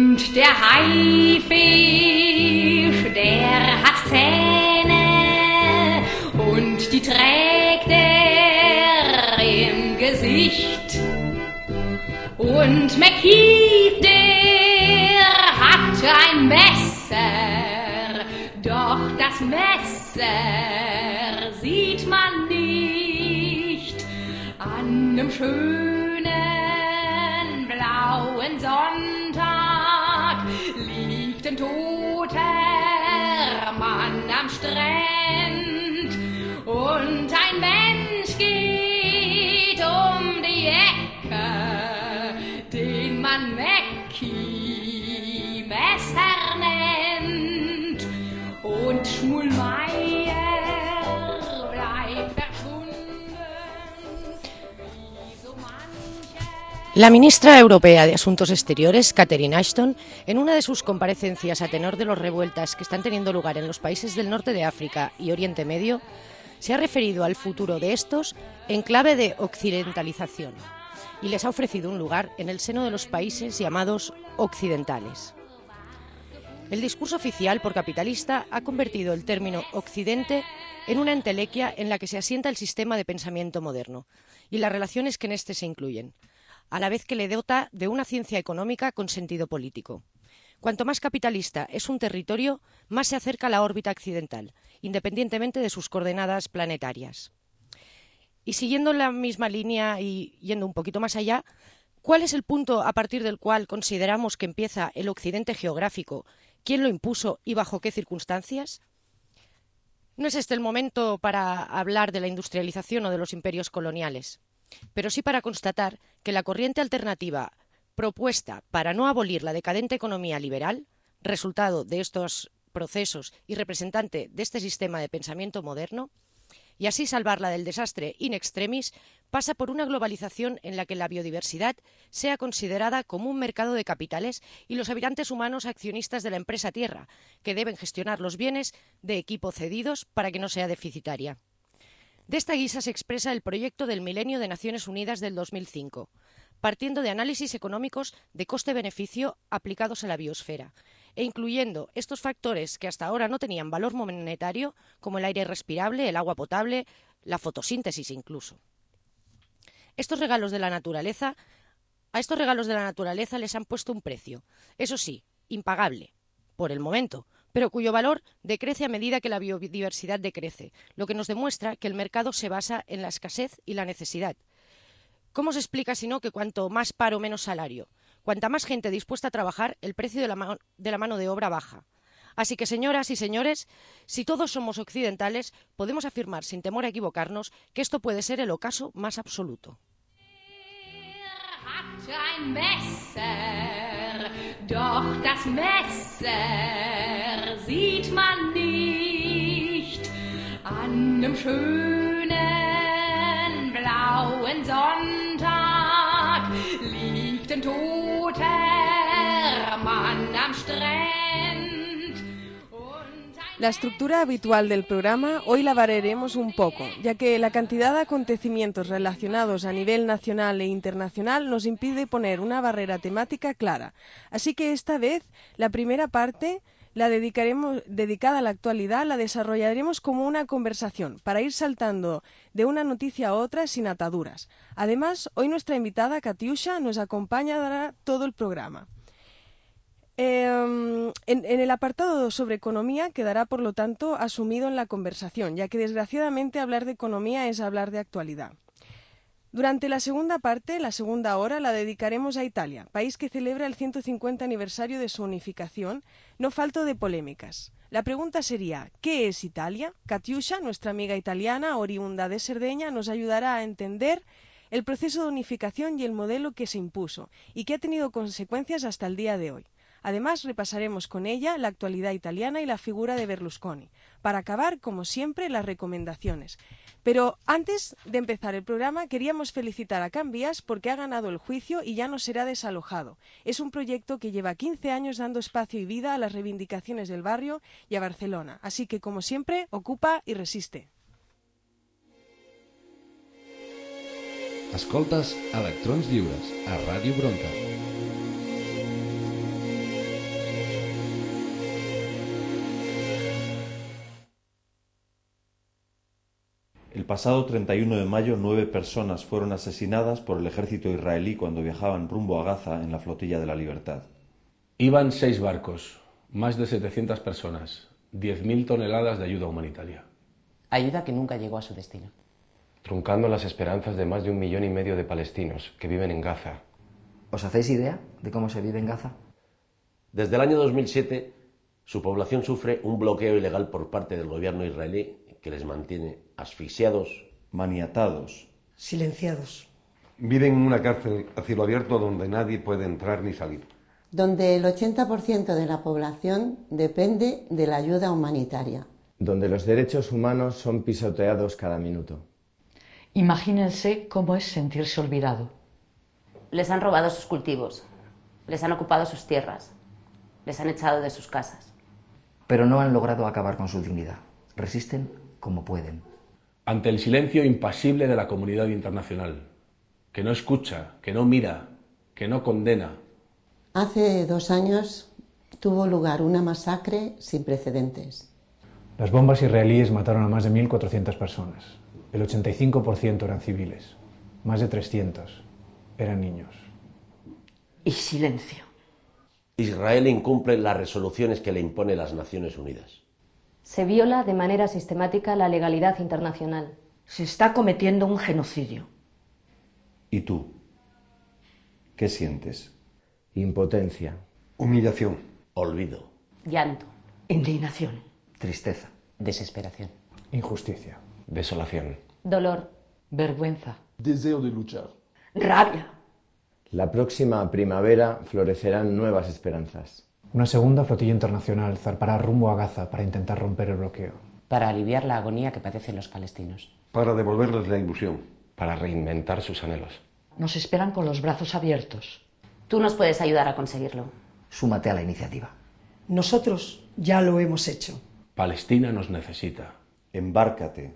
Und der Haifisch, der hat Zähne und die trägt er im Gesicht. Und McKeith, der hat ein Messer, doch das Messer sieht man nicht. An einem schönen blauen Sonntag liegt ein toter Mann am Strand und ein Mensch geht um die Ecke, den man Mackie Messer nennt, und Schmulmeier bleibt verschwunden. La ministra europea de Asuntos Exteriores, Catherine Ashton, en una de sus comparecencias a tenor de las revueltas que están teniendo lugar en los países del norte de África y Oriente Medio, se ha referido al futuro de estos en clave de occidentalización y les ha ofrecido un lugar en el seno de los países llamados occidentales. El discurso oficial por capitalista ha convertido el término Occidente en una entelequia en la que se asienta el sistema de pensamiento moderno y las relaciones que en este se incluyen, a la vez que le dota de una ciencia económica con sentido político. Cuanto más capitalista es un territorio, más se acerca a la órbita occidental, independientemente de sus coordenadas planetarias. Y siguiendo la misma línea y yendo un poquito más allá, ¿cuál es el punto a partir del cual consideramos que empieza el occidente geográfico? ¿Quién lo impuso y bajo qué circunstancias? No es este el momento para hablar de la industrialización o de los imperios coloniales, pero sí para constatar que la corriente alternativa propuesta para no abolir la decadente economía liberal, resultado de estos procesos y representante de este sistema de pensamiento moderno, y así salvarla del desastre in extremis, pasa por una globalización en la que la biodiversidad sea considerada como un mercado de capitales y los habitantes humanos accionistas de la empresa tierra, que deben gestionar los bienes de equipo cedidos para que no sea deficitaria. De esta guisa se expresa el proyecto del Milenio de Naciones Unidas del 2005, partiendo de análisis económicos de coste-beneficio aplicados a la biosfera, e incluyendo estos factores que hasta ahora no tenían valor monetario, como el aire respirable, el agua potable, la fotosíntesis incluso. A estos regalos de la naturaleza les han puesto un precio, eso sí, impagable, por el momento, pero cuyo valor decrece a medida que la biodiversidad decrece, lo que nos demuestra que el mercado se basa en la escasez y la necesidad. ¿Cómo se explica sino que cuanto más paro, menos salario? Cuanta más gente dispuesta a trabajar, el precio de la mano de obra baja. Así que, señoras y señores, si todos somos occidentales, podemos afirmar sin temor a equivocarnos que esto puede ser el ocaso más absoluto. Ein Messer, doch das Messer sieht man nicht. An einem schönen blauen Sonntag liegt ein toter Mann am Strand. La estructura habitual del programa hoy la variaremos un poco, ya que la cantidad de acontecimientos relacionados a nivel nacional e internacional nos impide poner una barrera temática clara. Así que esta vez la primera parte, dedicada a la actualidad, la desarrollaremos como una conversación, para ir saltando de una noticia a otra sin ataduras. Además, hoy nuestra invitada, Katiusha, nos acompañará todo el programa. En el apartado sobre economía quedará, por lo tanto, asumido en la conversación, ya que desgraciadamente hablar de economía es hablar de actualidad. Durante la segunda parte, la segunda hora, la dedicaremos a Italia, país que celebra el 150 aniversario de su unificación, no falto de polémicas. La pregunta sería, ¿qué es Italia? Katiusha, nuestra amiga italiana, oriunda de Cerdeña, nos ayudará a entender el proceso de unificación y el modelo que se impuso, y que ha tenido consecuencias hasta el día de hoy. Además, repasaremos con ella la actualidad italiana y la figura de Berlusconi, para acabar, como siempre, las recomendaciones. Pero antes de empezar el programa, queríamos felicitar a Can Vies porque ha ganado el juicio y ya no será desalojado. Es un proyecto que lleva 15 años dando espacio y vida a las reivindicaciones del barrio y a Barcelona. Así que, como siempre, ocupa y resiste. Escoltes Electrons Lliures a Ràdio Bronca. pasado 31 de mayo, 9 personas fueron asesinadas por el ejército israelí cuando viajaban rumbo a Gaza en la Flotilla de la Libertad. Iban 6 barcos, más de 700 personas, 10.000 toneladas de ayuda humanitaria. Ayuda que nunca llegó a su destino. Truncando las esperanzas de más de 1,5 millones de palestinos que viven en Gaza. ¿Os hacéis idea de cómo se vive en Gaza? Desde el año 2007, su población sufre un bloqueo ilegal por parte del gobierno israelí que les mantiene asfixiados, maniatados, silenciados. Viven en una cárcel a cielo abierto donde nadie puede entrar ni salir. Donde el 80% de la población depende de la ayuda humanitaria. Donde los derechos humanos son pisoteados cada minuto. Imagínense cómo es sentirse olvidado. Les han robado sus cultivos, les han ocupado sus tierras, les han echado de sus casas. Pero no han logrado acabar con su dignidad. Resisten como pueden. Ante el silencio impasible de la comunidad internacional, que no escucha, que no mira, que no condena. Hace 2 años tuvo lugar una masacre sin precedentes. Las bombas israelíes mataron a más de 1.400 personas. El 85% eran civiles. Más de 300 eran niños. Y silencio. Israel incumple las resoluciones que le impone las Naciones Unidas. Se viola de manera sistemática la legalidad internacional. Se está cometiendo un genocidio. ¿Y tú? ¿Qué sientes? Impotencia. Humillación. Olvido. Llanto. Indignación. Tristeza. Desesperación. Injusticia. Desolación. Dolor. Vergüenza. Deseo de luchar. Rabia. La próxima primavera florecerán nuevas esperanzas. Una segunda flotilla internacional zarpará rumbo a Gaza para intentar romper el bloqueo. Para aliviar la agonía que padecen los palestinos. Para devolverles la ilusión. Para reinventar sus anhelos. Nos esperan con los brazos abiertos. Tú nos puedes ayudar a conseguirlo. Súmate a la iniciativa. Nosotros ya lo hemos hecho. Palestina nos necesita. Embárcate.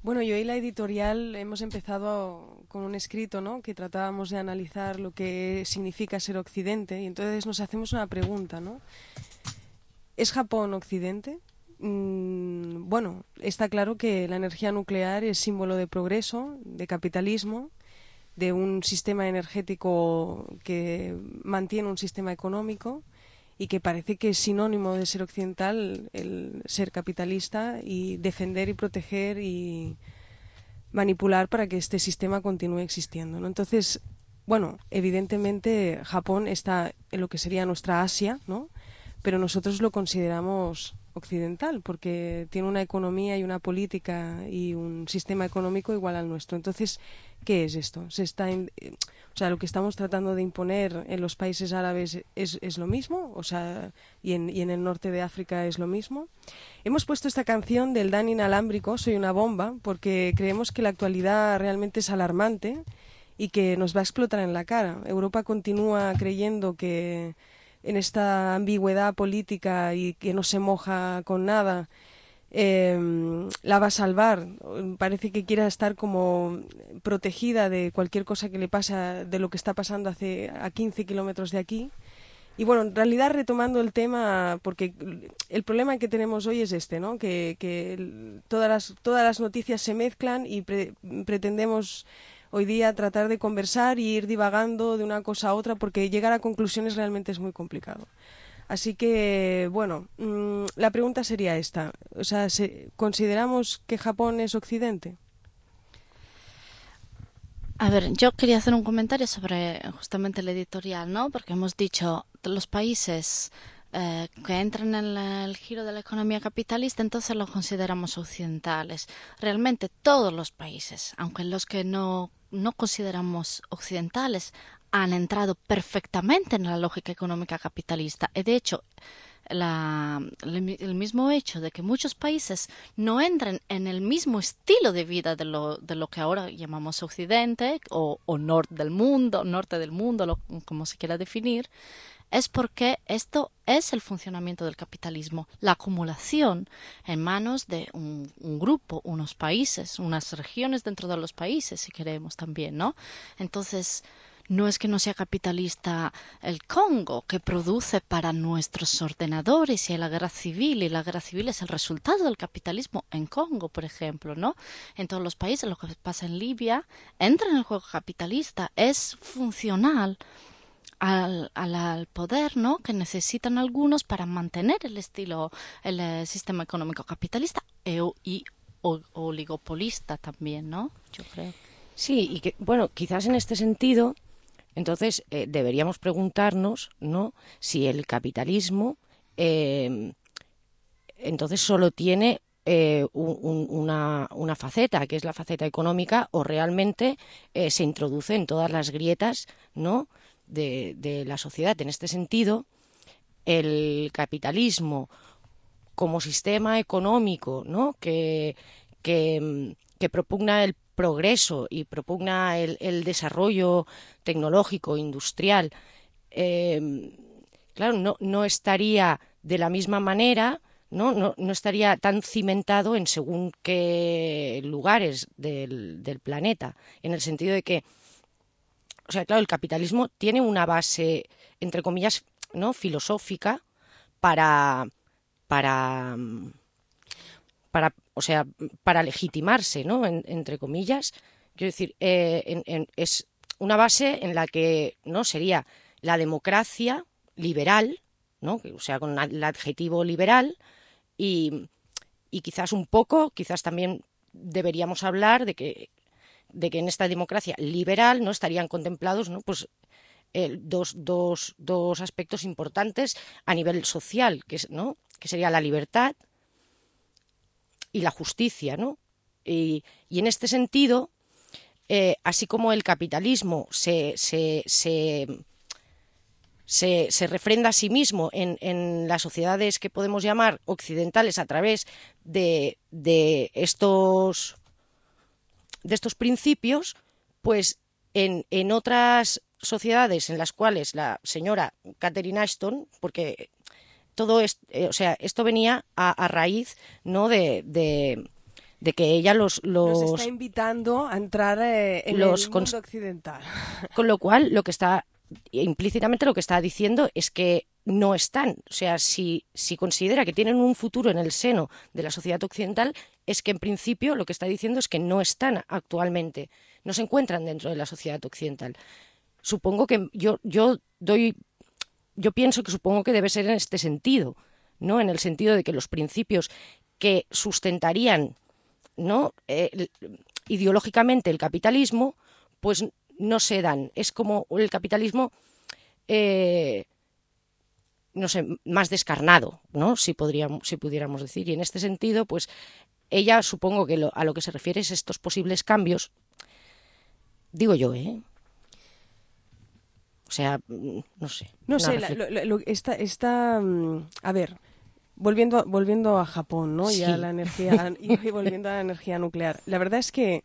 Bueno, yo y la editorial hemos empezado con un escrito, ¿no?, que tratábamos de analizar lo que significa ser Occidente, y entonces nos hacemos una pregunta, ¿no? ¿Es Japón Occidente? Bueno, está claro que la energía nuclear es símbolo de progreso, de capitalismo, de un sistema energético que mantiene un sistema económico y que parece que es sinónimo de ser occidental el ser capitalista y defender y proteger y manipular para que este sistema continúe existiendo, ¿no? Entonces, bueno, evidentemente Japón está en lo que sería nuestra Asia, ¿no?, pero nosotros lo consideramos occidental porque tiene una economía y una política y un sistema económico igual al nuestro. Entonces, ¿qué es esto? O sea, lo que estamos tratando de imponer en los países árabes es lo mismo, o sea, y en el norte de África es lo mismo. Hemos puesto esta canción del Dan Inalámbrico, Soy una bomba, porque creemos que la actualidad realmente es alarmante y que nos va a explotar en la cara. Europa continúa creyendo que en esta ambigüedad política y que no se moja con nada, la va a salvar. Parece que quiera estar como protegida de cualquier cosa que le pasa, de lo que está pasando a 15 kilómetros de aquí. Y bueno, en realidad retomando el tema, porque el problema que tenemos hoy es este, ¿no?, que todas las noticias se mezclan y pretendemos hoy día tratar de conversar y ir divagando de una cosa a otra, porque llegar a conclusiones realmente es muy complicado. Así que, bueno, la pregunta sería esta. O sea, ¿consideramos que Japón es Occidente? A ver, yo quería hacer un comentario sobre justamente el editorial, ¿no? Porque hemos dicho los países que entran en el giro de la economía capitalista, entonces los consideramos occidentales. Realmente todos los países, aunque los que no consideramos occidentales, han entrado perfectamente en la lógica económica capitalista. Y de hecho, el mismo hecho de que muchos países no entren en el mismo estilo de vida de lo que ahora llamamos Occidente o norte del mundo, como se quiera definir, es porque esto es el funcionamiento del capitalismo, la acumulación en manos de un grupo, unos países, unas regiones dentro de los países, si queremos también, ¿no? Entonces, no es que no sea capitalista el Congo, que produce para nuestros ordenadores y la guerra civil, y la guerra civil es el resultado del capitalismo en Congo, por ejemplo, ¿no? En todos los países, lo que pasa en Libia, entra en el juego capitalista, es funcional al poder, ¿no?, que necesitan algunos para mantener el sistema económico capitalista y oligopolista también, ¿no? Yo creo. Sí, y que, bueno, quizás en este sentido, entonces deberíamos preguntarnos, ¿no?, si el capitalismo entonces solo tiene una faceta, que es la faceta económica, o realmente se introduce en todas las grietas, ¿no?, de la sociedad. En este sentido, el capitalismo como sistema económico, ¿no?, que propugna el progreso y propugna el desarrollo tecnológico, industrial, claro, no estaría de la misma manera, no estaría tan cimentado en según qué lugares del planeta, en el sentido de que, o sea, claro, el capitalismo tiene una base, entre comillas, ¿no?, filosófica para legitimarse, ¿no?, entre comillas. Quiero decir, es una base en la que, ¿no?, sería la democracia liberal, ¿no?, o sea, con el adjetivo liberal, y quizás también deberíamos hablar de que en esta democracia liberal no estarían contemplados, ¿no?, pues dos aspectos importantes a nivel social, que sería la libertad y la justicia, ¿no? Y en este sentido, así como el capitalismo se refrenda a sí mismo en las sociedades que podemos llamar occidentales a través de estos principios, pues en otras sociedades en las cuales la señora Catherine Ashton, porque todo esto venía a raíz, ¿no?, de de que ella nos está invitando a entrar en el mundo occidental. Con lo cual, implícitamente lo que está diciendo es que no están. O sea, si considera que tienen un futuro en el seno de la sociedad occidental, es que en principio lo que está diciendo es que no están actualmente, no se encuentran dentro de la sociedad occidental. Supongo que yo pienso que supongo que debe ser en este sentido, ¿no? En el sentido de que los principios que sustentarían, ¿no?, ideológicamente el capitalismo, pues no se dan. Es como el capitalismo, no sé, más descarnado, ¿no?, si pudiéramos decir. Y en este sentido, pues ella supongo que a lo que se refiere es estos posibles cambios, digo yo, o sea, no sé. No sé, a ver, volviendo a Japón, ¿no? Sí. Y a la energía, y volviendo a la energía nuclear. La verdad es que,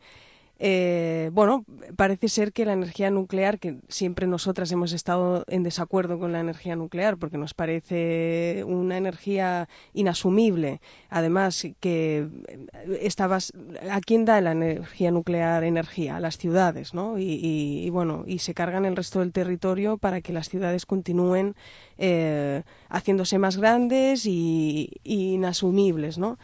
parece ser que la energía nuclear, que siempre nosotras hemos estado en desacuerdo con la energía nuclear, porque nos parece una energía inasumible. Además, que ¿a quién da la energía nuclear energía? A las ciudades, ¿no? Y se cargan el resto del territorio para que las ciudades continúen haciéndose más grandes y inasumibles, ¿no?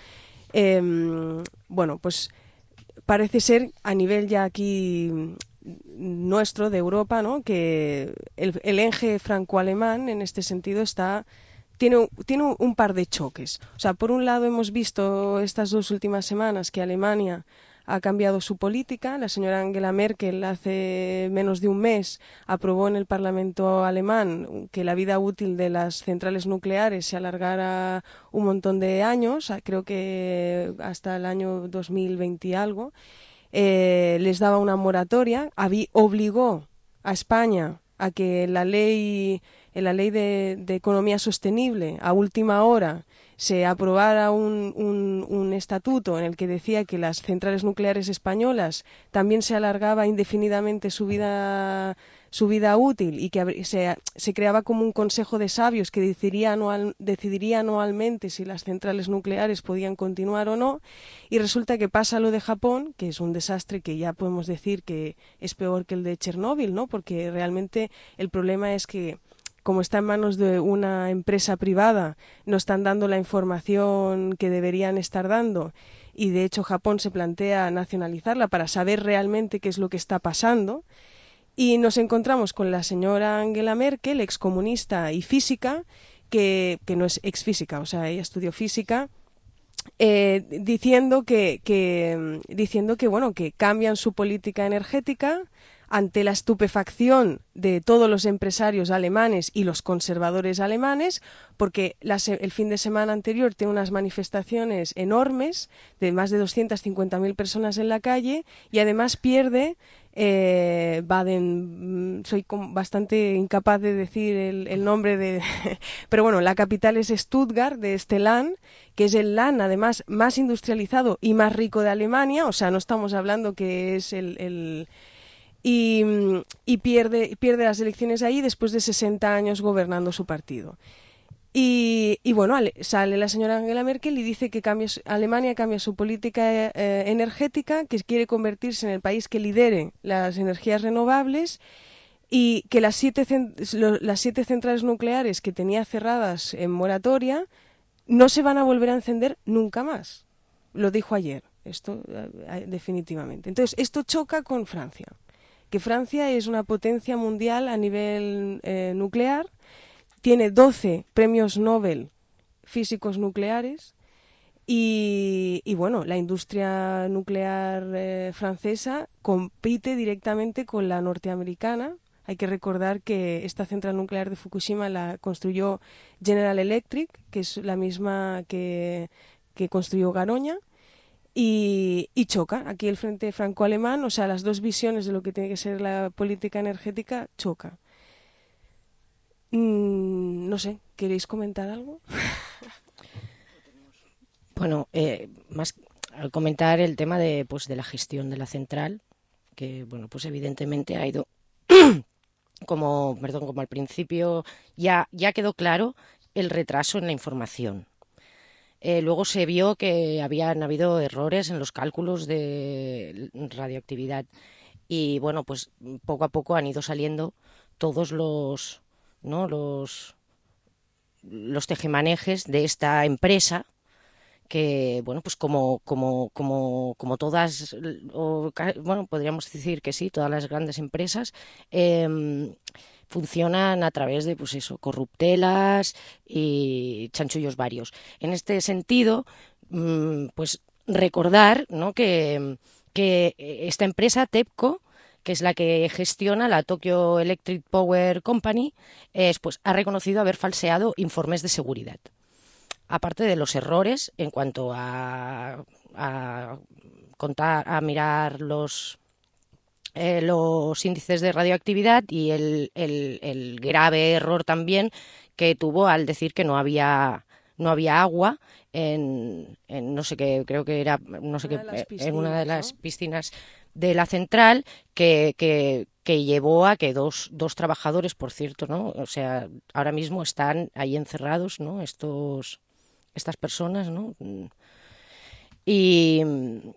Pues parece ser, a nivel ya aquí nuestro, de Europa, ¿no?, que el eje franco-alemán en este sentido tiene un par de choques. O sea, por un lado hemos visto estas 2 últimas semanas que Alemania ha cambiado su política. La señora Angela Merkel hace menos de un mes aprobó en el Parlamento alemán que la vida útil de las centrales nucleares se alargara un montón de años, creo que hasta el año 2020 y algo. Les daba una moratoria, obligó a España a que en la ley de economía sostenible, a última hora, se aprobara un estatuto en el que decía que las centrales nucleares españolas también se alargaba indefinidamente su vida útil, y que se creaba como un consejo de sabios que decidiría anualmente si las centrales nucleares podían continuar o no. Y resulta que pasa lo de Japón, que es un desastre que ya podemos decir que es peor que el de Chernóbil, ¿no? Porque realmente el problema es que, como está en manos de una empresa privada, no están dando la información que deberían estar dando, y de hecho Japón se plantea nacionalizarla para saber realmente qué es lo que está pasando. Y nos encontramos con la señora Angela Merkel, excomunista y física, que no es exfísica, o sea, ella estudió física, diciendo que cambian su política energética ante la estupefacción de todos los empresarios alemanes y los conservadores alemanes, porque el fin de semana anterior tiene unas manifestaciones enormes de más de 250.000 personas en la calle, y además pierde Baden, soy bastante incapaz de decir el nombre de pero bueno, la capital es Stuttgart, de este Land, que es el Land además más industrializado y más rico de Alemania. O sea, no estamos hablando que es y pierde las elecciones ahí después de 60 años gobernando su partido. Y bueno, sale la señora Angela Merkel y dice que Alemania cambia su política energética, que quiere convertirse en el país que lidere las energías renovables, y que las 7 centrales nucleares que tenía cerradas en moratoria no se van a volver a encender nunca más. Lo dijo ayer, esto definitivamente. Entonces, esto choca con Francia, que Francia es una potencia mundial a nivel nuclear. Tiene 12 premios Nobel físicos nucleares y bueno, la industria nuclear francesa compite directamente con la norteamericana. Hay que recordar que esta central nuclear de Fukushima la construyó General Electric, que es la misma que construyó Garoña, y choca. Aquí el frente franco-alemán, o sea, las dos visiones de lo que tiene que ser la política energética, choca. No sé, ¿queréis comentar algo? Bueno, más al comentar el tema de la gestión de la central, que bueno, pues evidentemente ha ido como al principio ya quedó claro el retraso en la información. luego se vio que habían habido errores en los cálculos de radioactividad. Y bueno, pues poco a poco han ido saliendo todos los tejemanejes de esta empresa, que bueno, pues como todas, bueno, podríamos decir que sí, todas las grandes empresas funcionan a través de, pues eso, corruptelas y chanchullos varios. En este sentido, pues recordar, ¿no?, que esta empresa TEPCO, que es la que gestiona la Tokyo Electric Power Company, pues ha reconocido haber falseado informes de seguridad. Aparte de los errores en cuanto a mirar los índices de radioactividad y el grave error también que tuvo al decir que no había agua en no sé qué, creo que era no sé qué, en una de las piscinas de la central, que llevó a que dos trabajadores, por cierto, ¿no?, o sea, ahora mismo están ahí encerrados, ¿no?, estas personas, ¿no?, y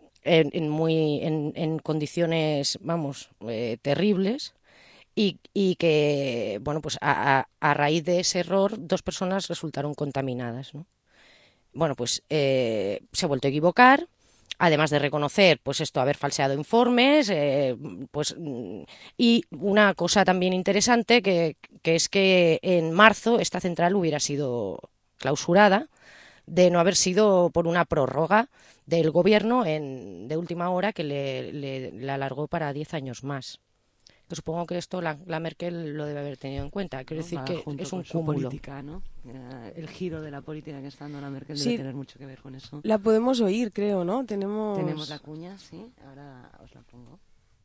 en condiciones, vamos, terribles, y que, bueno, pues a raíz de ese error 2 personas resultaron contaminadas, ¿no? Bueno, pues se ha vuelto a equivocar, además de reconocer, pues esto, haber falseado informes, pues, y una cosa también interesante que es que en marzo esta central hubiera sido clausurada, de no haber sido por una prórroga del gobierno de última hora que le alargó para 10 años más. Que supongo que esto la Merkel lo debe haber tenido en cuenta. Quiero decir que es un cúmulo. Política, ¿no? El giro de la política que está dando la Merkel debe tener mucho que ver con eso. La podemos oír, creo, ¿no? Tenemos la cuña, sí. Ahora os la pongo.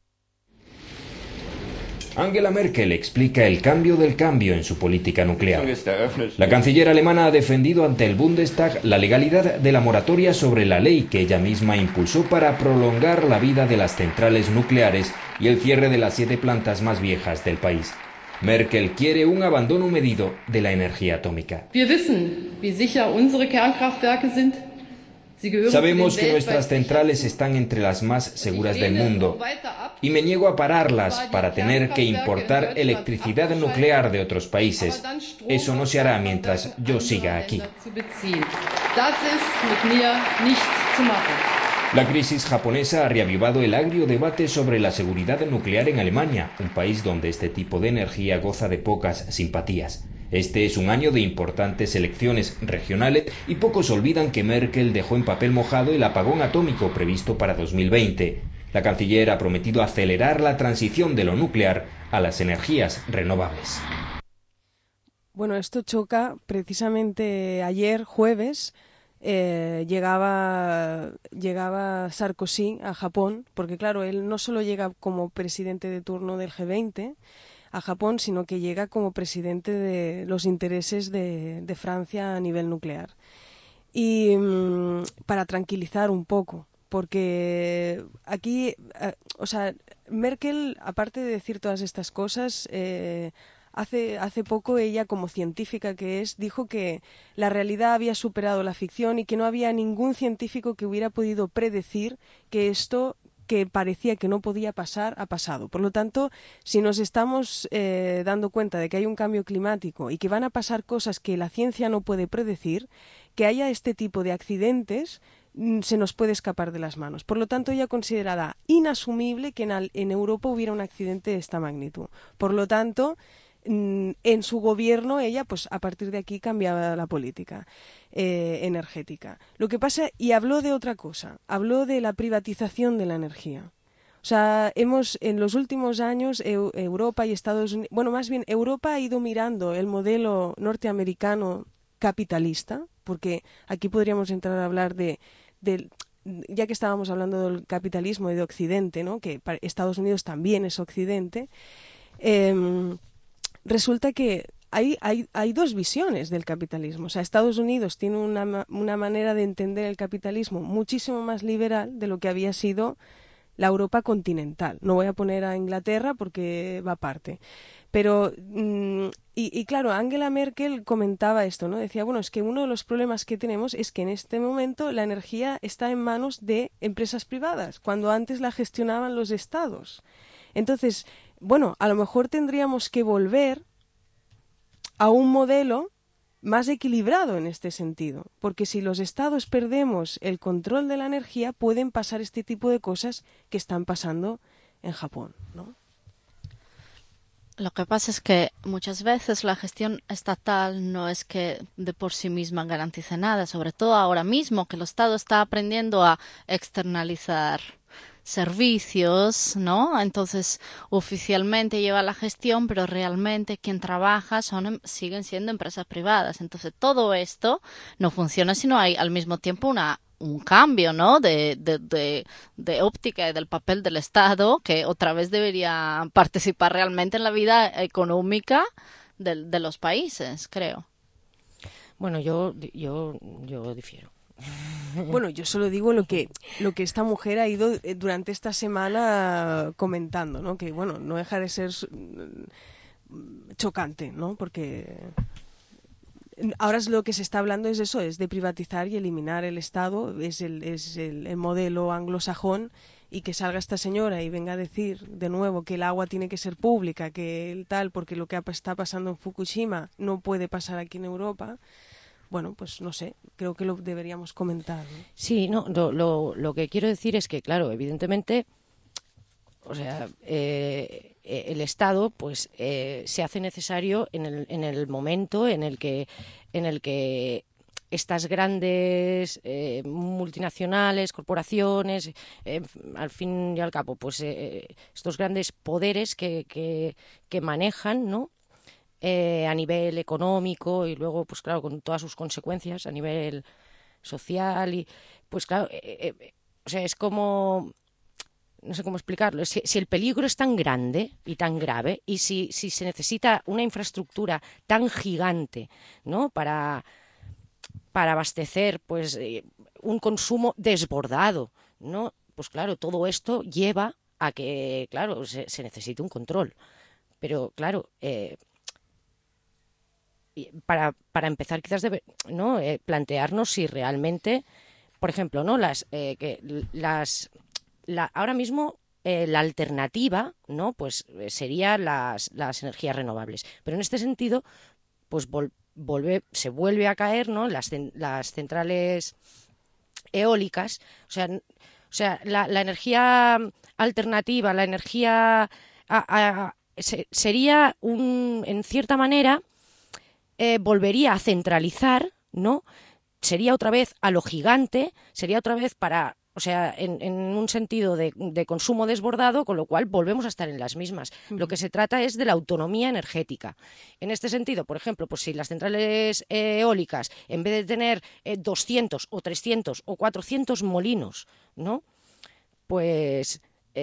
Angela Merkel explica el cambio del cambio en su política nuclear. La canciller alemana ha defendido ante el Bundestag la legalidad de la moratoria sobre la ley que ella misma impulsó para prolongar la vida de las centrales nucleares y el cierre de las 7 plantas más viejas del país. Merkel quiere un abandono medido de la energía atómica. Sabemos que nuestras centrales están entre las más seguras del mundo y me niego a pararlas para tener que importar electricidad nuclear de otros países. Eso no se hará mientras yo siga aquí. La crisis japonesa ha reavivado el agrio debate sobre la seguridad nuclear en Alemania, un país donde este tipo de energía goza de pocas simpatías. Este es un año de importantes elecciones regionales y pocos olvidan que Merkel dejó en papel mojado el apagón atómico previsto para 2020. La canciller ha prometido acelerar la transición de lo nuclear a las energías renovables. Bueno, esto choca precisamente ayer, jueves. Llegaba Sarkozy a Japón, porque claro, él no solo llega como presidente de turno del G20 a Japón, sino que llega como presidente de los intereses de Francia a nivel nuclear. Y para tranquilizar un poco, porque aquí, o sea, Merkel, aparte de decir todas estas cosas, hace poco ella, como científica que es, dijo que la realidad había superado la ficción y que no había ningún científico que hubiera podido predecir que esto que parecía que no podía pasar, ha pasado. Por lo tanto, si nos estamos dando cuenta de que hay un cambio climático y que van a pasar cosas que la ciencia no puede predecir, que haya este tipo de accidentes se nos puede escapar de las manos. Por lo tanto, ella consideraba inasumible que en Europa hubiera un accidente de esta magnitud. Por lo tanto, en su gobierno ella, pues a partir de aquí cambiaba la política energética. Lo que pasa, y habló de otra cosa, habló de la privatización de la energía. O sea, en los últimos años Europa y Estados Unidos, bueno, más bien Europa ha ido mirando el modelo norteamericano capitalista, porque aquí podríamos entrar a hablar ya que estábamos hablando del capitalismo y de Occidente, ¿no?, que Estados Unidos también es Occidente. Resulta que hay dos visiones del capitalismo. O sea, Estados Unidos tiene una manera de entender el capitalismo muchísimo más liberal de lo que había sido la Europa continental. No voy a poner a Inglaterra porque va aparte. Pero, y claro, Angela Merkel comentaba esto, ¿no? Decía, bueno, es que uno de los problemas que tenemos es que en este momento la energía está en manos de empresas privadas, cuando antes la gestionaban los estados. Entonces, bueno, a lo mejor tendríamos que volver a un modelo más equilibrado en este sentido, porque si los estados perdemos el control de la energía, pueden pasar este tipo de cosas que están pasando en Japón, ¿no? Lo que pasa es que muchas veces la gestión estatal no es que de por sí misma garantice nada, sobre todo ahora mismo que el Estado está aprendiendo a externalizar servicios, ¿no? Entonces, oficialmente lleva la gestión, pero realmente quien trabaja siguen siendo empresas privadas. Entonces, todo esto no funciona si no hay al mismo tiempo un cambio, ¿no? de óptica y del papel del Estado, que otra vez debería participar realmente en la vida económica de los países, creo. Bueno, yo difiero. Bueno, yo solo digo lo que esta mujer ha ido durante esta semana comentando, ¿no? Que, bueno, no deja de ser chocante, ¿no? Porque ahora lo que se está hablando es eso, es de privatizar y eliminar el Estado, es el modelo anglosajón, y que salga esta señora y venga a decir de nuevo que el agua tiene que ser pública, que el tal, porque lo que está pasando en Fukushima no puede pasar aquí en Europa. Bueno, pues no sé, creo que lo deberíamos comentar, ¿no? Sí, no, lo que quiero decir es que, claro, evidentemente, o sea, el Estado, pues, se hace necesario en el momento en el que estas grandes multinacionales, corporaciones, al fin y al cabo, pues, estos grandes poderes que manejan, ¿no? A nivel económico y luego, pues claro, con todas sus consecuencias a nivel social y, pues claro, o sea, es como, no sé cómo explicarlo, si el peligro es tan grande y tan grave y si se necesita una infraestructura tan gigante, ¿no? Para abastecer, pues, un consumo desbordado, ¿no? Pues claro, todo esto lleva a que, claro, se necesite un control. Pero, claro, para empezar quizás plantearnos si realmente, por ejemplo, ¿no? Ahora mismo la alternativa, ¿no? Pues sería las energías renovables, pero en este sentido pues se vuelve a caer, ¿no? Las centrales eólicas, o sea la energía alternativa, la energía sería en cierta manera volvería a centralizar, ¿no? Sería otra vez a lo gigante, sería otra vez o sea, en un sentido de consumo desbordado, con lo cual volvemos a estar en las mismas. Lo que se trata es de la autonomía energética. En este sentido, por ejemplo, pues si las centrales eólicas, en vez de tener 200 o 300 o 400 molinos, ¿no? Pues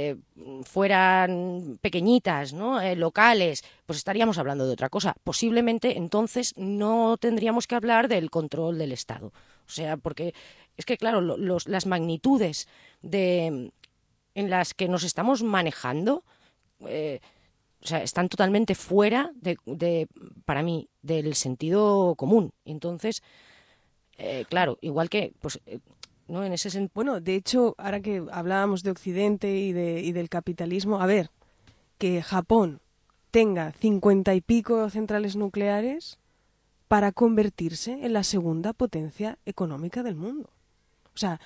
fueran pequeñitas, ¿no? Locales, pues estaríamos hablando de otra cosa. Posiblemente entonces no tendríamos que hablar del control del Estado. O sea, porque es que, claro, las magnitudes en las que nos estamos manejando, o sea, están totalmente fuera para mí, del sentido común. Entonces, claro, igual que, pues, ¿no? En ese sentido. Bueno, de hecho, ahora que hablábamos de Occidente y del capitalismo, a ver, que Japón tenga 50 y pico centrales nucleares para convertirse en la segunda potencia económica del mundo. O sea,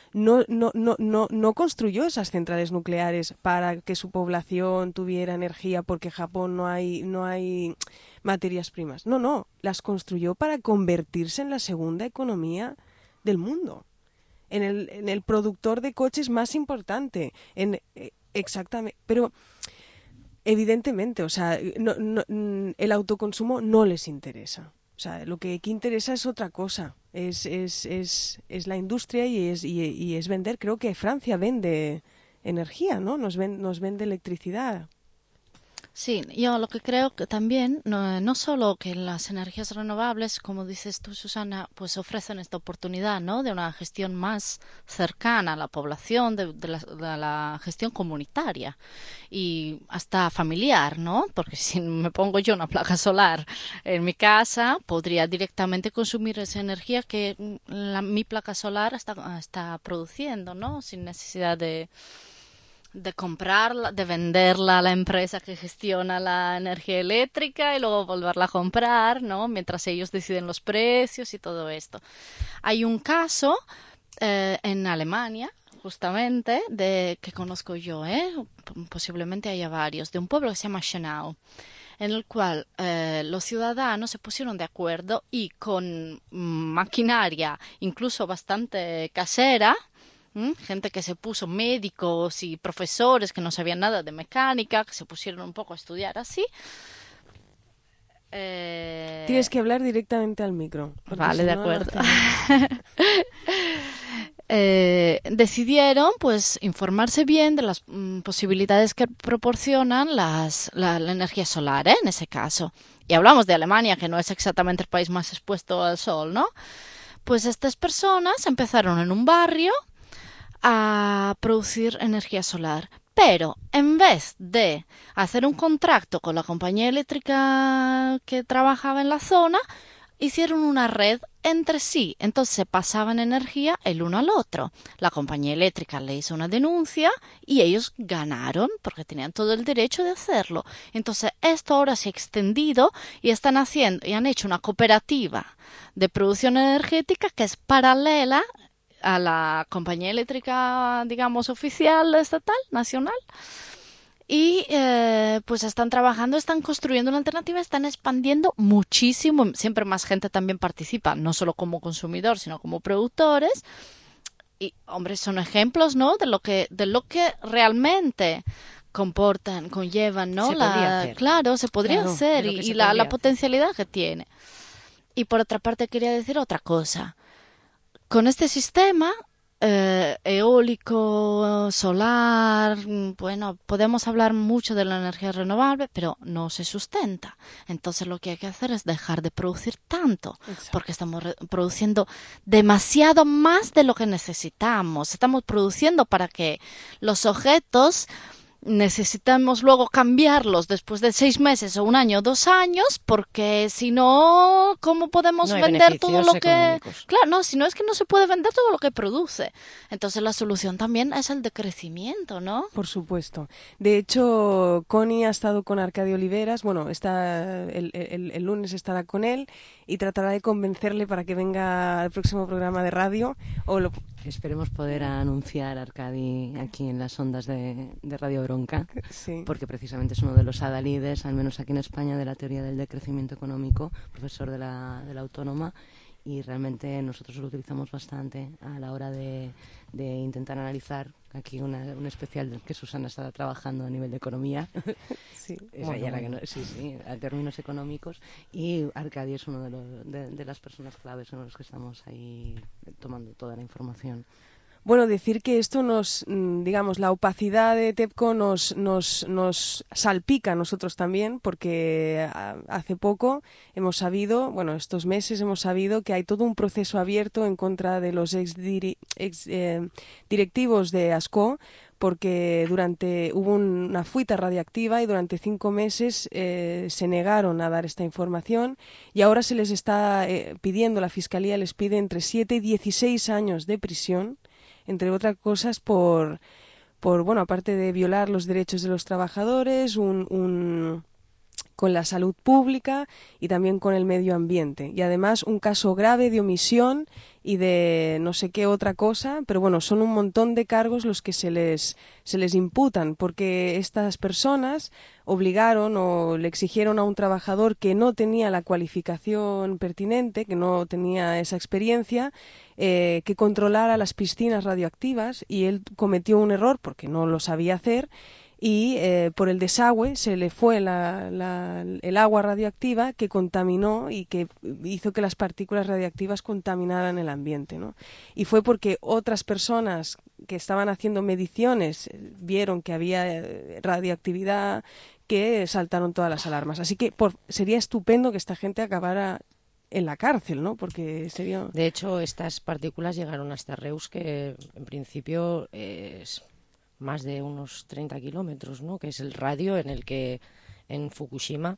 no construyó esas centrales nucleares para que su población tuviera energía porque en Japón no hay materias primas. No, las construyó para convertirse en la segunda economía del mundo. En el productor de coches más importante, exactamente, pero evidentemente, o sea, el autoconsumo no les interesa. O sea, lo que aquí interesa es otra cosa, es la industria y es vender. Creo que Francia vende energía, ¿no? Nos vende electricidad. Sí, yo lo que creo que también, no solo que las energías renovables, como dices tú, Susana, pues ofrecen esta oportunidad, ¿no?, de una gestión más cercana a la población, de la gestión comunitaria y hasta familiar, ¿no? Porque si me pongo yo una placa solar en mi casa, podría directamente consumir esa energía que mi placa solar está produciendo, ¿no?, sin necesidad de comprarla, de venderla a la empresa que gestiona la energía eléctrica y luego volverla a comprar, ¿no?, mientras ellos deciden los precios y todo esto. Hay un caso en Alemania, justamente, que conozco yo, posiblemente haya varios, de un pueblo que se llama Schönau, en el cual los ciudadanos se pusieron de acuerdo y con maquinaria incluso bastante casera, gente que se puso, médicos y profesores que no sabían nada de mecánica, que se pusieron un poco a estudiar así. Tienes que hablar directamente al micro. Vale, de acuerdo. Decidieron pues informarse bien de las posibilidades que proporcionan la energía solar, en ese caso. Y hablamos de Alemania, que no es exactamente el país más expuesto al sol, ¿no? Pues estas personas empezaron en un barrio a producir energía solar. Pero en vez de hacer un contrato con la compañía eléctrica que trabajaba en la zona, hicieron una red entre sí. Entonces se pasaban energía el uno al otro. La compañía eléctrica le hizo una denuncia y ellos ganaron porque tenían todo el derecho de hacerlo. Entonces esto ahora se ha extendido y están haciendo y han hecho una cooperativa de producción energética que es paralela a la compañía eléctrica, digamos, oficial, estatal, nacional. Y pues están trabajando, están construyendo una alternativa, están expandiendo muchísimo. Siempre más gente también participa, no solo como consumidor, sino como productores. Y, hombre, son ejemplos, ¿no?, de lo que realmente conllevan, ¿no? Se podría hacer. Claro, se podría hacer y la potencialidad que tiene. Y por otra parte quería decir otra cosa. Con este sistema eólico, solar, bueno, podemos hablar mucho de la energía renovable, pero no se sustenta. Entonces lo que hay que hacer es dejar de producir tanto, porque estamos produciendo demasiado más de lo que necesitamos. Estamos produciendo para que los objetos necesitamos luego cambiarlos después de 6 meses o 1 año o 2 años, porque si no, ¿cómo podemos vender todo lo que...? Claro, no, si no es que no se puede vender todo lo que produce. Entonces la solución también es el decrecimiento, ¿no? Por supuesto. De hecho, Connie ha estado con Arcadio Oliveras, bueno, el lunes estará con él y tratará de convencerle para que venga al próximo programa de radio. Esperemos poder anunciar a Arcadi aquí en las ondas de Radio Bronca, sí, porque precisamente es uno de los adalides, al menos aquí en España, de la teoría del decrecimiento económico, profesor de la Autónoma, y realmente nosotros lo utilizamos bastante a la hora de intentar analizar aquí un especial que Susana está trabajando a nivel de economía. Sí, a términos económicos, y Arcadio es uno de las personas claves en los que estamos ahí tomando toda la información. Bueno, decir que esto la opacidad de TEPCO nos salpica a nosotros también, porque hace poco estos meses hemos sabido que hay todo un proceso abierto en contra de los directivos de ASCO, porque hubo una fuita radiactiva y durante 5 meses se negaron a dar esta información, y ahora se les está pidiendo, la Fiscalía les pide entre 7 y 16 años de prisión, entre otras cosas por aparte de violar los derechos de los trabajadores, con la salud pública y también con el medio ambiente. Y además un caso grave de omisión y de no sé qué otra cosa, pero bueno, son un montón de cargos los que se les imputan, porque estas personas obligaron o le exigieron a un trabajador que no tenía la cualificación pertinente, que no tenía esa experiencia, que controlara las piscinas radioactivas, y él cometió un error porque no lo sabía hacer, y por el desagüe se le fue el agua radioactiva que contaminó y que hizo que las partículas radiactivas contaminaran el ambiente, ¿no? Y fue porque otras personas que estaban haciendo mediciones vieron que había radioactividad, que saltaron todas las alarmas. Así que sería estupendo que esta gente acabara en la cárcel, ¿no? Porque sería... De hecho, estas partículas llegaron hasta Reus, que en principio es más de unos 30 kilómetros, ¿no? Que es el radio en el que en Fukushima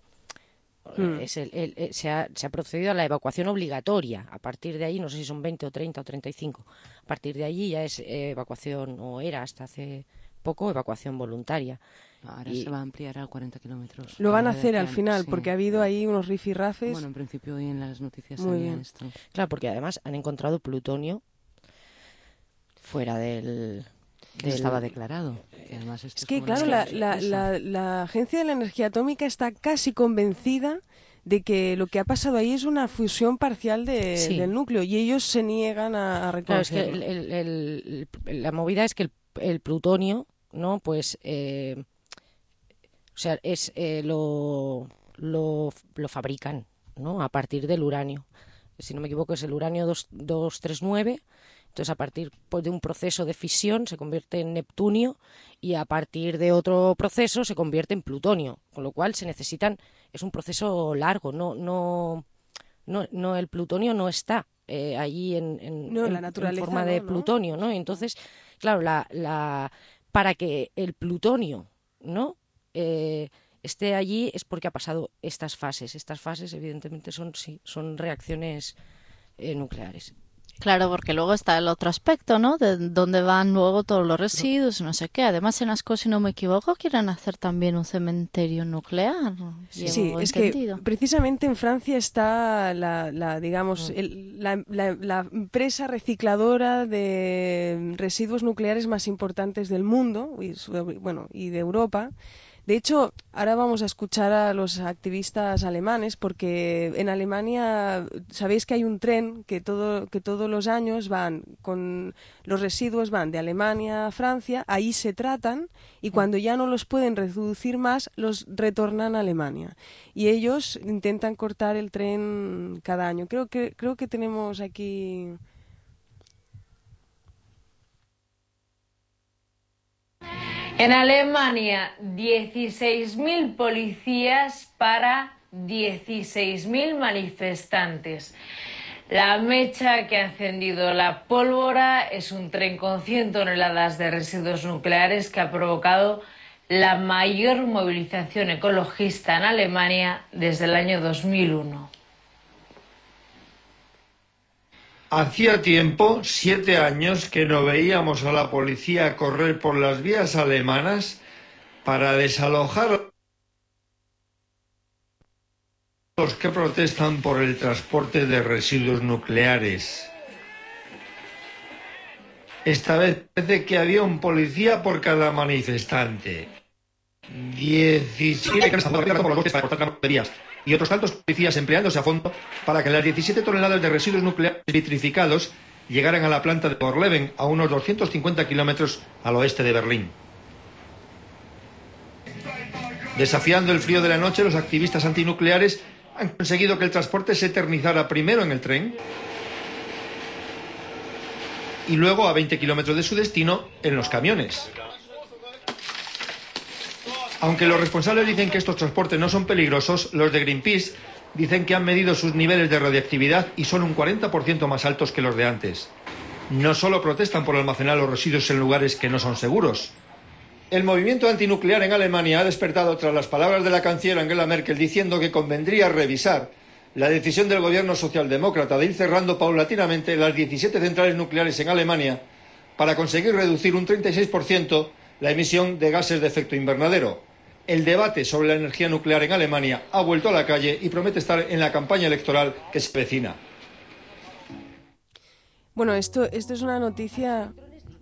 se ha procedido a la evacuación obligatoria. A partir de allí, no sé si son 20 o 30 o 35, a partir de allí ya es evacuación, o era hasta hace poco, evacuación voluntaria. Ahora se va a ampliar a 40 kilómetros. Lo van a hacer al final, sí, porque ha habido ahí unos rifirrafes. Bueno, en principio hoy en las noticias Muy salía bien. esto. Claro, porque además han encontrado plutonio fuera del... Estaba declarado. Además, es que, claro, la Agencia de la Energía Atómica está casi convencida de que lo que ha pasado ahí es una fusión parcial del núcleo, y ellos se niegan a reconocerlo. Claro, es que la movida es que el plutonio, ¿no? Pues... o sea, lo fabrican, ¿no? A partir del uranio. Si no me equivoco, es el uranio 239. Entonces, a partir de un proceso de fisión se convierte en neptunio, y a partir de otro proceso se convierte en plutonio. Con lo cual es un proceso largo. No, el plutonio no está allí en forma de plutonio, ¿no? Entonces, claro, para que el plutonio, ¿no? Esté allí es porque ha pasado estas fases. Estas fases, evidentemente, son reacciones nucleares. Claro, porque luego está el otro aspecto, ¿no? De dónde van luego todos los residuos, no sé qué. Además, en Ascó, si no me equivoco, quieren hacer también un cementerio nuclear. Sí, es que precisamente en Francia está la empresa recicladora de residuos nucleares más importantes del mundo, y de Europa. De hecho, ahora vamos a escuchar a los activistas alemanes, porque en Alemania sabéis que hay un tren que todos los años los residuos van de Alemania a Francia, ahí se tratan, y cuando ya no los pueden reducir más, los retornan a Alemania. Y ellos intentan cortar el tren cada año. Creo que tenemos aquí... En Alemania, 16.000 policías para 16.000 manifestantes. La mecha que ha encendido la pólvora es un tren con 100 toneladas de residuos nucleares que ha provocado la mayor movilización ecologista en Alemania desde el año 2001. Hacía tiempo, 7 años, que no veíamos a la policía correr por las vías alemanas para desalojar a los que protestan por el transporte de residuos nucleares. Esta vez parece que había un policía por cada manifestante. 17 por los botes para cortar baterías, y otros tantos policías empleándose a fondo para que las 17 toneladas de residuos nucleares vitrificados llegaran a la planta de Gorleben, a unos 250 kilómetros al oeste de Berlín. Desafiando el frío de la noche, los activistas antinucleares han conseguido que el transporte se eternizara primero en el tren y luego, a 20 kilómetros de su destino, en los camiones. Aunque los responsables dicen que estos transportes no son peligrosos, los de Greenpeace dicen que han medido sus niveles de radiactividad y son un 40% más altos que los de antes. No solo protestan por almacenar los residuos en lugares que no son seguros. El movimiento antinuclear en Alemania ha despertado tras las palabras de la canciller Angela Merkel diciendo que convendría revisar la decisión del gobierno socialdemócrata de ir cerrando paulatinamente las 17 centrales nucleares en Alemania para conseguir reducir un 36% la emisión de gases de efecto invernadero. El debate sobre la energía nuclear en Alemania ha vuelto a la calle y promete estar en la campaña electoral que se avecina. Bueno, esto es una noticia...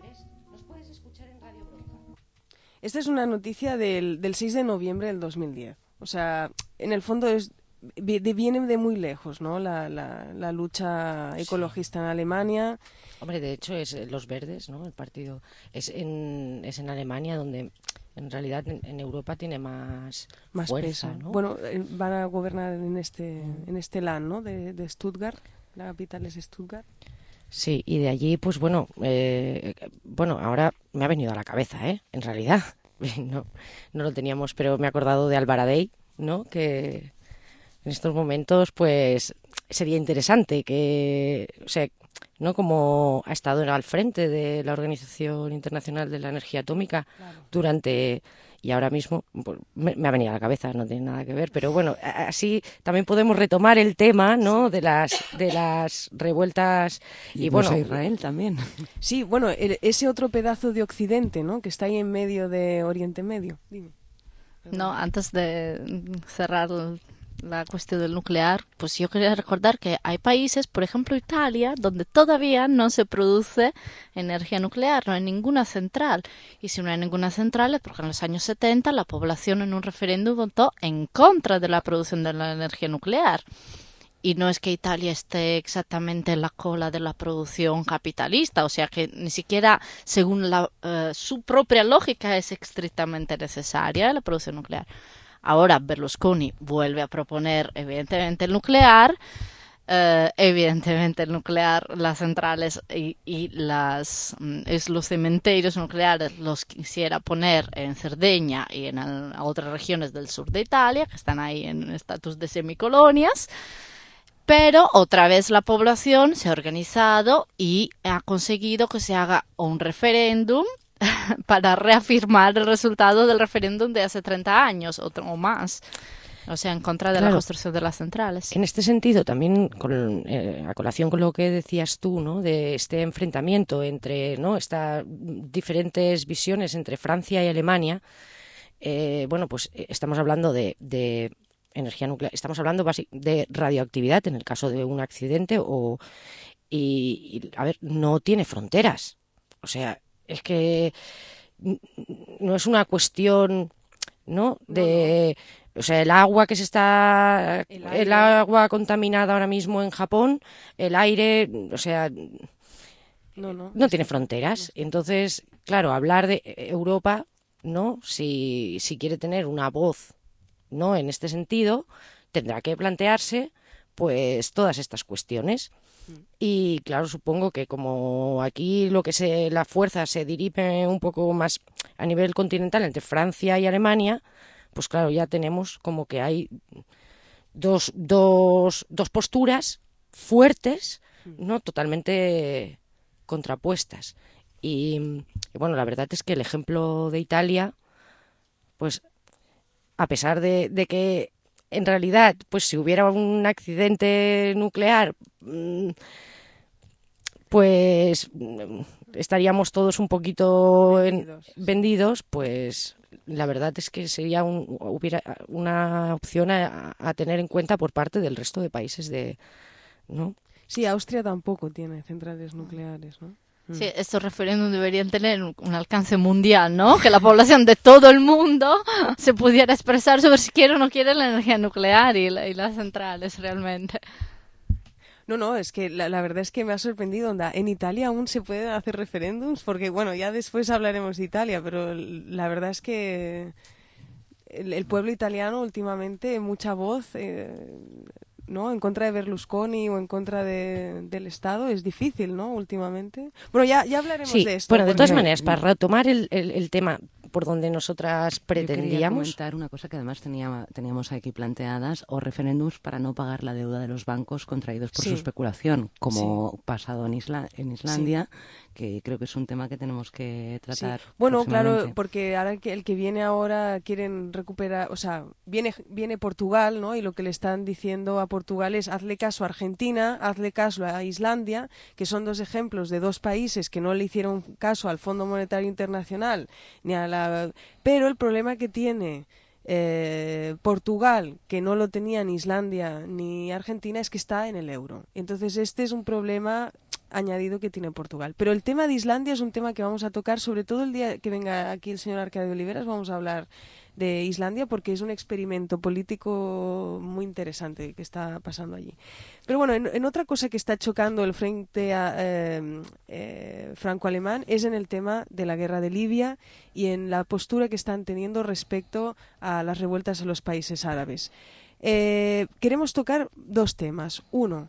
Esta es una noticia del 6 de noviembre del 2010. O sea, en el fondo viene de muy lejos, ¿no? La lucha ecologista en Alemania. Hombre, de hecho es los Verdes, ¿no? El partido es en Alemania donde en realidad en Europa tiene más fuerza, peso, ¿no? Bueno, van a gobernar en este Land, ¿no? De Stuttgart. La capital es Stuttgart. Sí, y de allí, pues bueno, ahora me ha venido a la cabeza, en realidad, no lo teníamos, pero me he acordado de Albaradei, ¿no? Que en estos momentos, pues, sería interesante que, o sea, ¿no? Como ha estado al frente de la Organización Internacional de la Energía Atómica durante, y ahora mismo pues, me ha venido a la cabeza, no tiene nada que ver, pero bueno, así también podemos retomar el tema, ¿no? de las revueltas y bueno, a Israel también. Sí, bueno, ese otro pedazo de Occidente, ¿no? Que está ahí en medio de Oriente Medio. Dime. No, antes de cerrar la cuestión del nuclear, pues yo quería recordar que hay países, por ejemplo Italia, donde todavía no se produce energía nuclear, no hay ninguna central. Y si no hay ninguna central es porque en los años 70 la población en un referéndum votó en contra de la producción de la energía nuclear. Y no es que Italia esté exactamente en la cola de la producción capitalista, o sea que ni siquiera según su propia lógica es estrictamente necesaria la producción nuclear. Ahora Berlusconi vuelve a proponer evidentemente el nuclear, las centrales y los cementerios nucleares los quisiera poner en Cerdeña y en otras regiones del sur de Italia, que están ahí en estatus de semicolonias. Pero otra vez la población se ha organizado y ha conseguido que se haga un referéndum para reafirmar el resultado del referéndum de hace 30 años o más. O sea, en contra de la construcción de las centrales. En este sentido, también a colación con lo que decías tú, ¿no? De este enfrentamiento entre, ¿no? Estas diferentes visiones entre Francia y Alemania, bueno, pues estamos hablando de energía nuclear, estamos hablando de radioactividad en el caso de un accidente y a ver, no tiene fronteras. O sea, es que no es una cuestión, ¿no? O sea, el agua que el agua contaminada ahora mismo en Japón, el aire, o sea, no tiene fronteras. Entonces, claro, hablar de Europa, ¿no? Si quiere tener una voz, ¿no? En este sentido, tendrá que plantearse, pues, todas estas cuestiones. Y claro, supongo que como aquí la fuerza se dirime un poco más a nivel continental entre Francia y Alemania, pues claro, ya tenemos como que hay dos posturas fuertes, ¿no? Totalmente contrapuestas. Y bueno, la verdad es que el ejemplo de Italia, pues a pesar de que en realidad, pues si hubiera un accidente nuclear, pues estaríamos todos un poquito vendidos, pues la verdad es que sería hubiera una opción a tener en cuenta por parte del resto de países ¿no? Sí, Austria tampoco tiene centrales nucleares, ¿no? Sí, estos referéndums deberían tener un alcance mundial, ¿no? Que la población de todo el mundo se pudiera expresar sobre si quiere o no quiere la energía nuclear y las centrales realmente. No, es que la verdad es que me ha sorprendido, onda. En Italia aún se pueden hacer referéndums, porque bueno, ya después hablaremos de Italia, pero la verdad es que el pueblo italiano últimamente, mucha voz, ¿no? En contra de Berlusconi o en contra del Estado es difícil, ¿no? Últimamente. Bueno, ya hablaremos de esto. Bueno, de todas maneras, para retomar el tema por donde nosotras pretendíamos. Yo quería comentar una cosa que además teníamos aquí planteadas, o referéndums para no pagar la deuda de los bancos contraídos por su especulación, como pasado en Islandia, que creo que es un tema que tenemos que tratar. Sí. Bueno, claro, porque ahora el que viene ahora quieren recuperar, o sea, viene Portugal, ¿no? Y lo que le están diciendo a Portugal es hazle caso a Argentina, hazle caso a Islandia, que son dos ejemplos de dos países que no le hicieron caso al Fondo Monetario Internacional ni a la. Pero el problema que tiene Portugal, que no lo tenía ni Islandia ni Argentina, es que está en el euro. Entonces este es un problema añadido que tiene Portugal. Pero el tema de Islandia es un tema que vamos a tocar, sobre todo el día que venga aquí el señor Arcadio Oliveras, vamos a hablar de Islandia porque es un experimento político muy interesante que está pasando allí. Pero bueno, en otra cosa que está chocando el frente franco-alemán es en el tema de la guerra de Libia y en la postura que están teniendo respecto a las revueltas en los países árabes. Queremos tocar dos temas. Uno,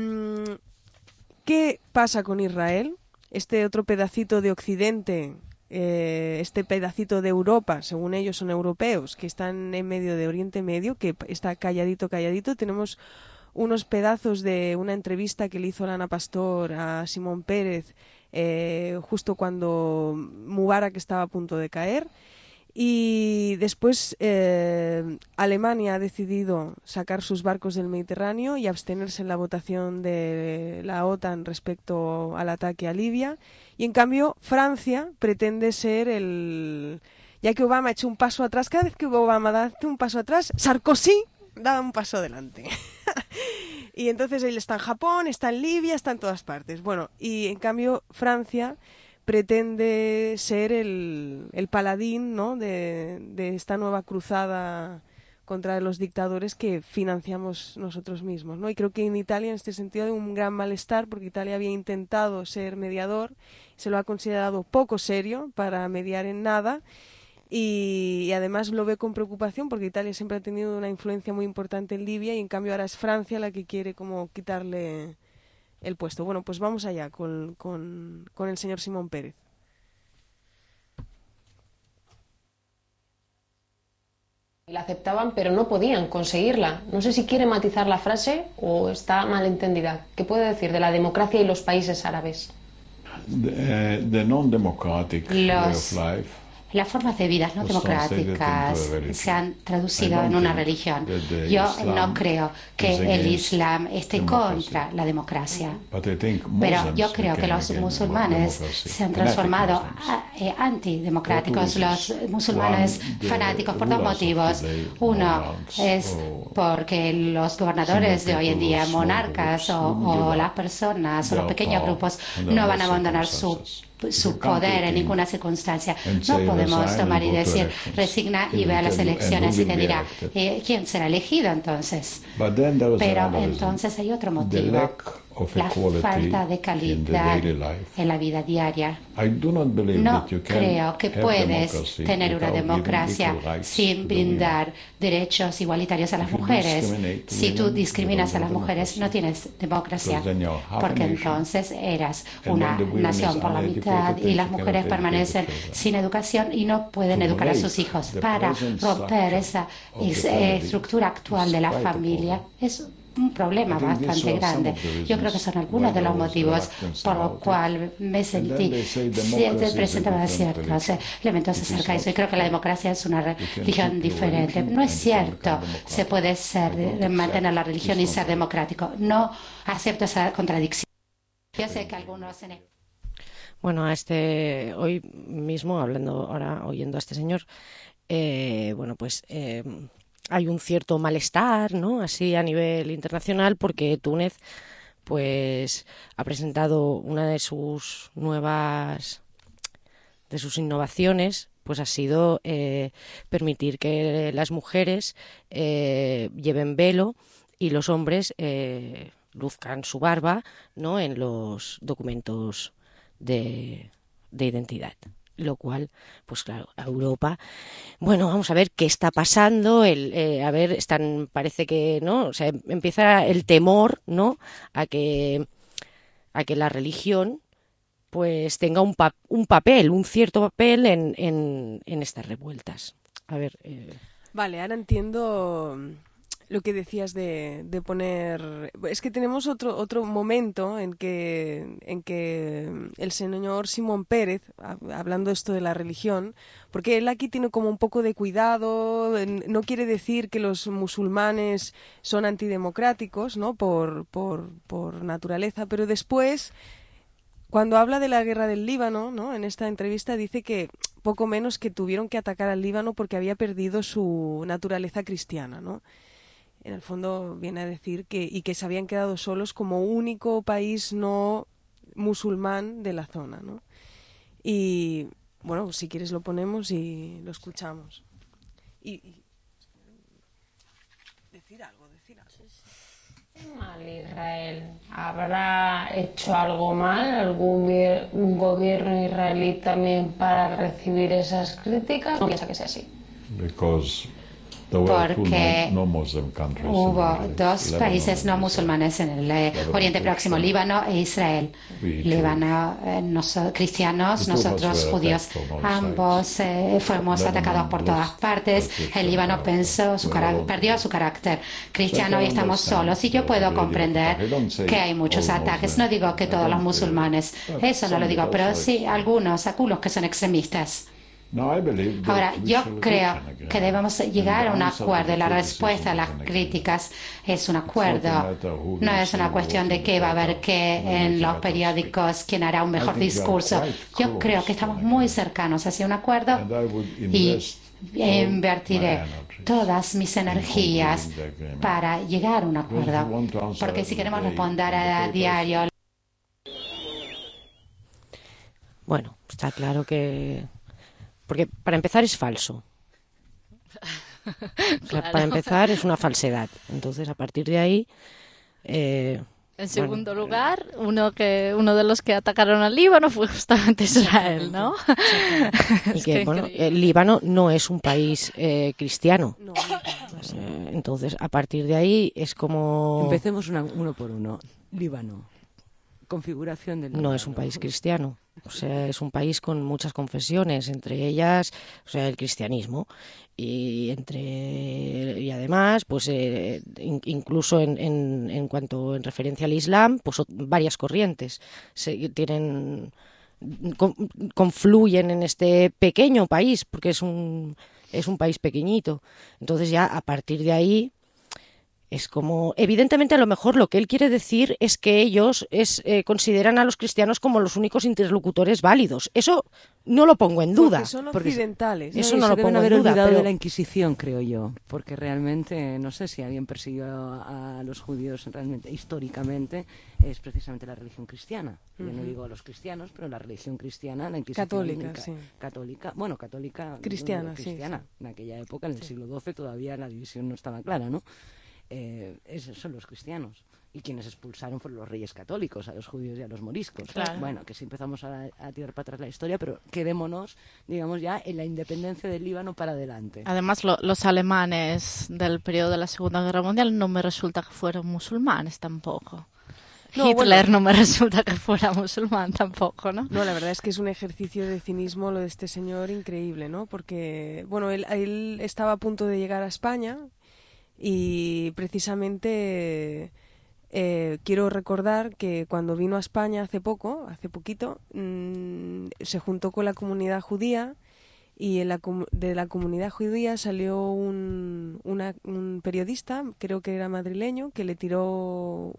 ¿qué pasa con Israel? Este otro pedacito de Occidente este pedacito de Europa, según ellos son europeos, que están en medio de Oriente Medio, que está calladito, tenemos unos pedazos de una entrevista que le hizo Lana Pastor a Simón Pérez justo cuando Mubarak estaba a punto de caer. Y después Alemania ha decidido sacar sus barcos del Mediterráneo y abstenerse en la votación de la OTAN respecto al ataque a Libia. Y en cambio Francia pretende ser ya que Obama ha hecho un paso atrás, cada vez que Obama da un paso atrás, Sarkozy da un paso adelante. Y entonces él está en Japón, está en Libia, está en todas partes. Bueno, y en cambio Francia pretende ser el paladín, ¿no?, de esta nueva cruzada contra los dictadores que financiamos nosotros mismos, ¿no? Y creo que en Italia, en este sentido, hay un gran malestar porque Italia había intentado ser mediador, se lo ha considerado poco serio para mediar en nada y además lo ve con preocupación porque Italia siempre ha tenido una influencia muy importante en Libia y en cambio ahora es Francia la que quiere como quitarle el puesto. Bueno, pues vamos allá con el señor Simón Pérez. La aceptaban, pero no podían conseguirla. No sé si quiere matizar la frase o está mal entendida. ¿Qué puede decir de la democracia y los países árabes? The non-democratic way of life. Las formas de vida no democráticas se han traducido en una religión. Yo no creo que el Islam esté contra la democracia, pero yo creo que los musulmanes se han transformado antidemocráticos. Los musulmanes fanáticos por dos motivos. Uno es porque los gobernadores de hoy en día, monarcas o las personas o los pequeños grupos, no van a abandonar su poder en ninguna circunstancia. No podemos tomar y decir, resigna y ve a las elecciones y te dirá, ¿quién será elegido entonces? Pero entonces hay otro motivo, la falta de calidad en la vida diaria. No creo que puedes tener una democracia sin brindar derechos igualitarios a las mujeres. Si tú discriminas a las mujeres, no tienes democracia, porque entonces eras una nación por la mitad y las mujeres permanecen sin educación y no pueden educar a sus hijos. Para romper esa estructura actual de la familia es un problema bastante grande. Yo creo que son algunos de los motivos por los cuales me sentí presentaba ciertos elementos acerca de eso. Y creo que la democracia es una religión diferente. No es cierto, se puede mantener la religión y ser democrático. No acepto esa contradicción. Yo sé que algunos... Bueno, hoy mismo, oyendo a este señor, bueno, pues... hay un cierto malestar, ¿no?, así a nivel internacional, porque Túnez pues ha presentado una de sus innovaciones, pues ha sido permitir que las mujeres lleven velo y los hombres luzcan su barba, ¿no?, en los documentos de identidad. Lo cual, pues claro, a Europa, bueno, vamos a ver qué está pasando, parece que, ¿no?, o sea, empieza el temor, ¿no?, a que la religión pues tenga un cierto papel en estas revueltas. A ver. Vale, ahora entiendo lo que decías de poner... Es que tenemos otro momento en que el señor Simón Pérez, hablando esto de la religión, porque él aquí tiene como un poco de cuidado, no quiere decir que los musulmanes son antidemocráticos, ¿no?, por naturaleza, pero después, cuando habla de la guerra del Líbano, ¿no?, en esta entrevista dice que poco menos que tuvieron que atacar al Líbano porque había perdido su naturaleza cristiana, ¿no? En el fondo viene a decir que se habían quedado solos como único país no musulmán de la zona, ¿no? Y bueno, si quieres lo ponemos y lo escuchamos. Y decir algo. Mal Israel. ¿Habrá hecho algo mal un gobierno israelí también para recibir esas críticas? No piensa que sea así. Because porque hubo dos países no musulmanes en el Oriente Próximo, Líbano e Israel. Líbano, cristianos, nosotros judíos, ambos fuimos atacados por todas partes. El Líbano perdió su carácter cristiano y estamos solos. Y yo puedo comprender que hay muchos ataques. No digo que todos los musulmanes, eso no lo digo, pero sí algunos que son extremistas. Ahora, yo creo que debemos llegar a un acuerdo y la respuesta a las críticas es un acuerdo. No es una cuestión de qué va a haber en los periódicos, quién hará un mejor discurso. Yo creo que estamos muy cercanos hacia un acuerdo y invertiré todas mis energías para llegar a un acuerdo. Porque si queremos responder a diario... Bueno, está claro que... Porque para empezar es falso. Claro. Para empezar es una falsedad. Entonces, a partir de ahí... en segundo lugar, uno de los que atacaron al Líbano fue justamente Israel, ¿no? Y que, bueno, el Líbano no es un país cristiano. Entonces, a partir de ahí es como... Empecemos uno por uno. Líbano. Configuración del Líbano. No es un país cristiano. O sea, es un país con muchas confesiones, entre ellas, o sea, el cristianismo. Y además, pues incluso en cuanto en referencia al Islam, pues varias corrientes confluyen en este pequeño país, porque es un país pequeñito. Entonces ya a partir de ahí es como, evidentemente a lo mejor lo que él quiere decir es que ellos consideran a los cristianos como los únicos interlocutores válidos. Eso no lo pongo en duda. Porque son occidentales. Eso no lo pongo en duda. Deben haber olvidado pero... de la Inquisición, creo yo, porque realmente, no sé si alguien persiguió a los judíos realmente, históricamente, es precisamente la religión cristiana. Yo no digo a los cristianos, pero la religión cristiana, la Inquisición católica, bueno, católica, cristiana. Sí. En aquella época, en el siglo XII, todavía la división no estaba clara, ¿no? Esos son los cristianos. Y quienes expulsaron fueron los reyes católicos, a los judíos y a los moriscos. Claro. Bueno, que si empezamos a tirar para atrás la historia, pero quedémonos, digamos, ya en la independencia del Líbano para adelante. Además, los alemanes del periodo de la Segunda Guerra Mundial no me resulta que fueran musulmanes tampoco. No, Hitler no me resulta que fuera musulmán tampoco, ¿no? No, la verdad es que es un ejercicio de cinismo lo de este señor increíble, ¿no? Porque, bueno, él estaba a punto de llegar a España y precisamente quiero recordar que cuando vino a España hace poquito, se juntó con la comunidad judía y de la comunidad judía salió un periodista, creo que era madrileño, que le tiró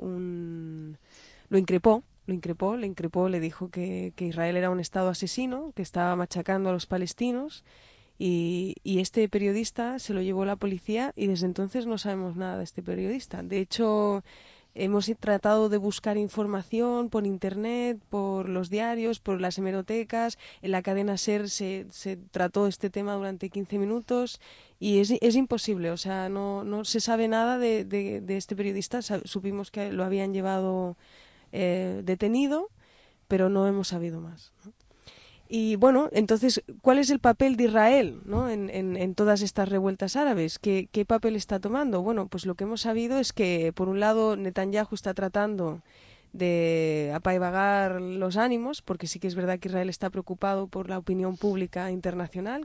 lo increpó, le dijo que Israel era un estado asesino, que estaba machacando a los palestinos. Y este periodista se lo llevó la policía y desde entonces no sabemos nada de este periodista. De hecho, hemos tratado de buscar información por internet, por los diarios, por las hemerotecas. En la cadena SER se trató este tema durante 15 minutos y es imposible. O sea, no se sabe nada de este periodista. Supimos que lo habían llevado detenido, pero no hemos sabido más, ¿no? Y bueno, entonces, ¿cuál es el papel de Israel, ¿no? en todas estas revueltas árabes? ¿Qué papel está tomando? Bueno, pues lo que hemos sabido es que, por un lado, Netanyahu está tratando de apaivagar los ánimos, porque sí que es verdad que Israel está preocupado por la opinión pública internacional,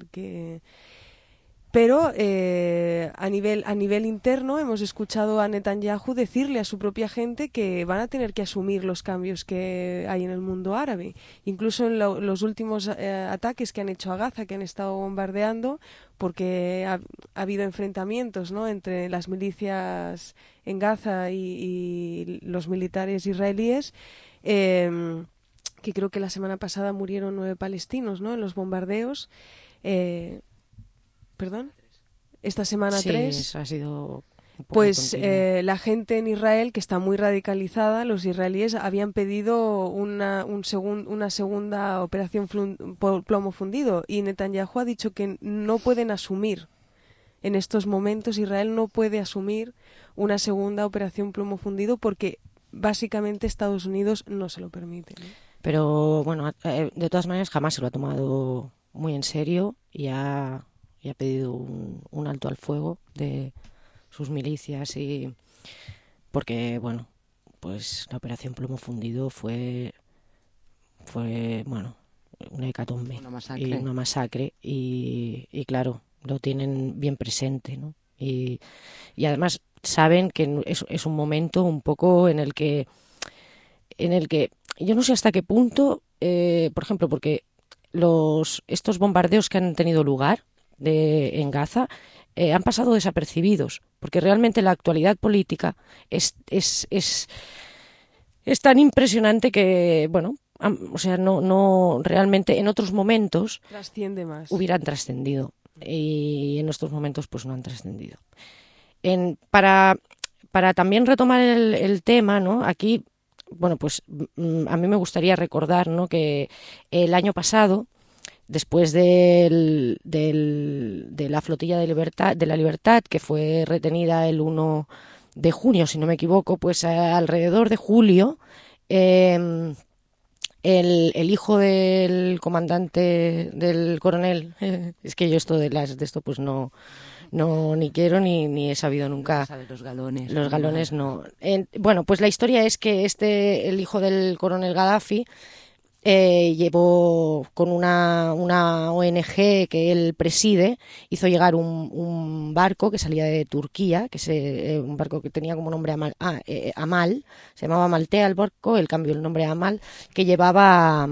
pero a nivel interno hemos escuchado a Netanyahu decirle a su propia gente que van a tener que asumir los cambios que hay en el mundo árabe. Incluso en los últimos ataques que han hecho a Gaza, que han estado bombardeando, porque ha habido enfrentamientos, ¿no?, entre las milicias en Gaza y los militares israelíes, que creo que la semana pasada murieron 9 palestinos, ¿no?, en los bombardeos. ¿Perdón? Esta semana 3. Sí, eso ha sido pues la gente en Israel, que está muy radicalizada, los israelíes habían pedido una segunda operación plomo fundido y Netanyahu ha dicho que no pueden asumir. En estos momentos Israel no puede asumir una segunda operación plomo fundido porque básicamente Estados Unidos no se lo permite, ¿no? Pero bueno, de todas maneras jamás se lo ha tomado muy en serio y ha y ha pedido un alto al fuego de sus milicias, y porque, bueno, pues la operación Plomo Fundido fue bueno, una hecatombe, una masacre y claro, lo tienen bien presente, ¿no? Y además saben que es un momento un poco en el que yo no sé hasta qué punto, por ejemplo, porque estos bombardeos que han tenido lugar en Gaza han pasado desapercibidos, porque realmente la actualidad política es tan impresionante que, bueno, o sea, no realmente en otros momentos trasciende más, hubieran trascendido, y en estos momentos pues no han trascendido. Para también retomar el tema, ¿no? Aquí, bueno, pues a mí me gustaría recordar, ¿no?, que el año pasado, después de la flotilla de la Libertad, que fue retenida el 1 de junio, si no me equivoco, pues alrededor de julio, el hijo del comandante, del coronel, es que yo de esto pues no ni quiero ni he sabido nunca. Los galones. Los galones no. Bueno, pues la historia es que el hijo del coronel Gaddafi llevó con una ONG que él preside, hizo llegar un barco que salía de Turquía, un barco que tenía como nombre Amal, se llamaba Maltea el barco, él cambió el nombre a Amal, que llevaba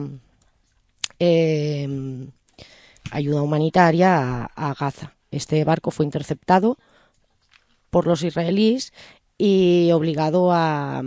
ayuda humanitaria a Gaza. Este barco fue interceptado por los israelíes y obligado a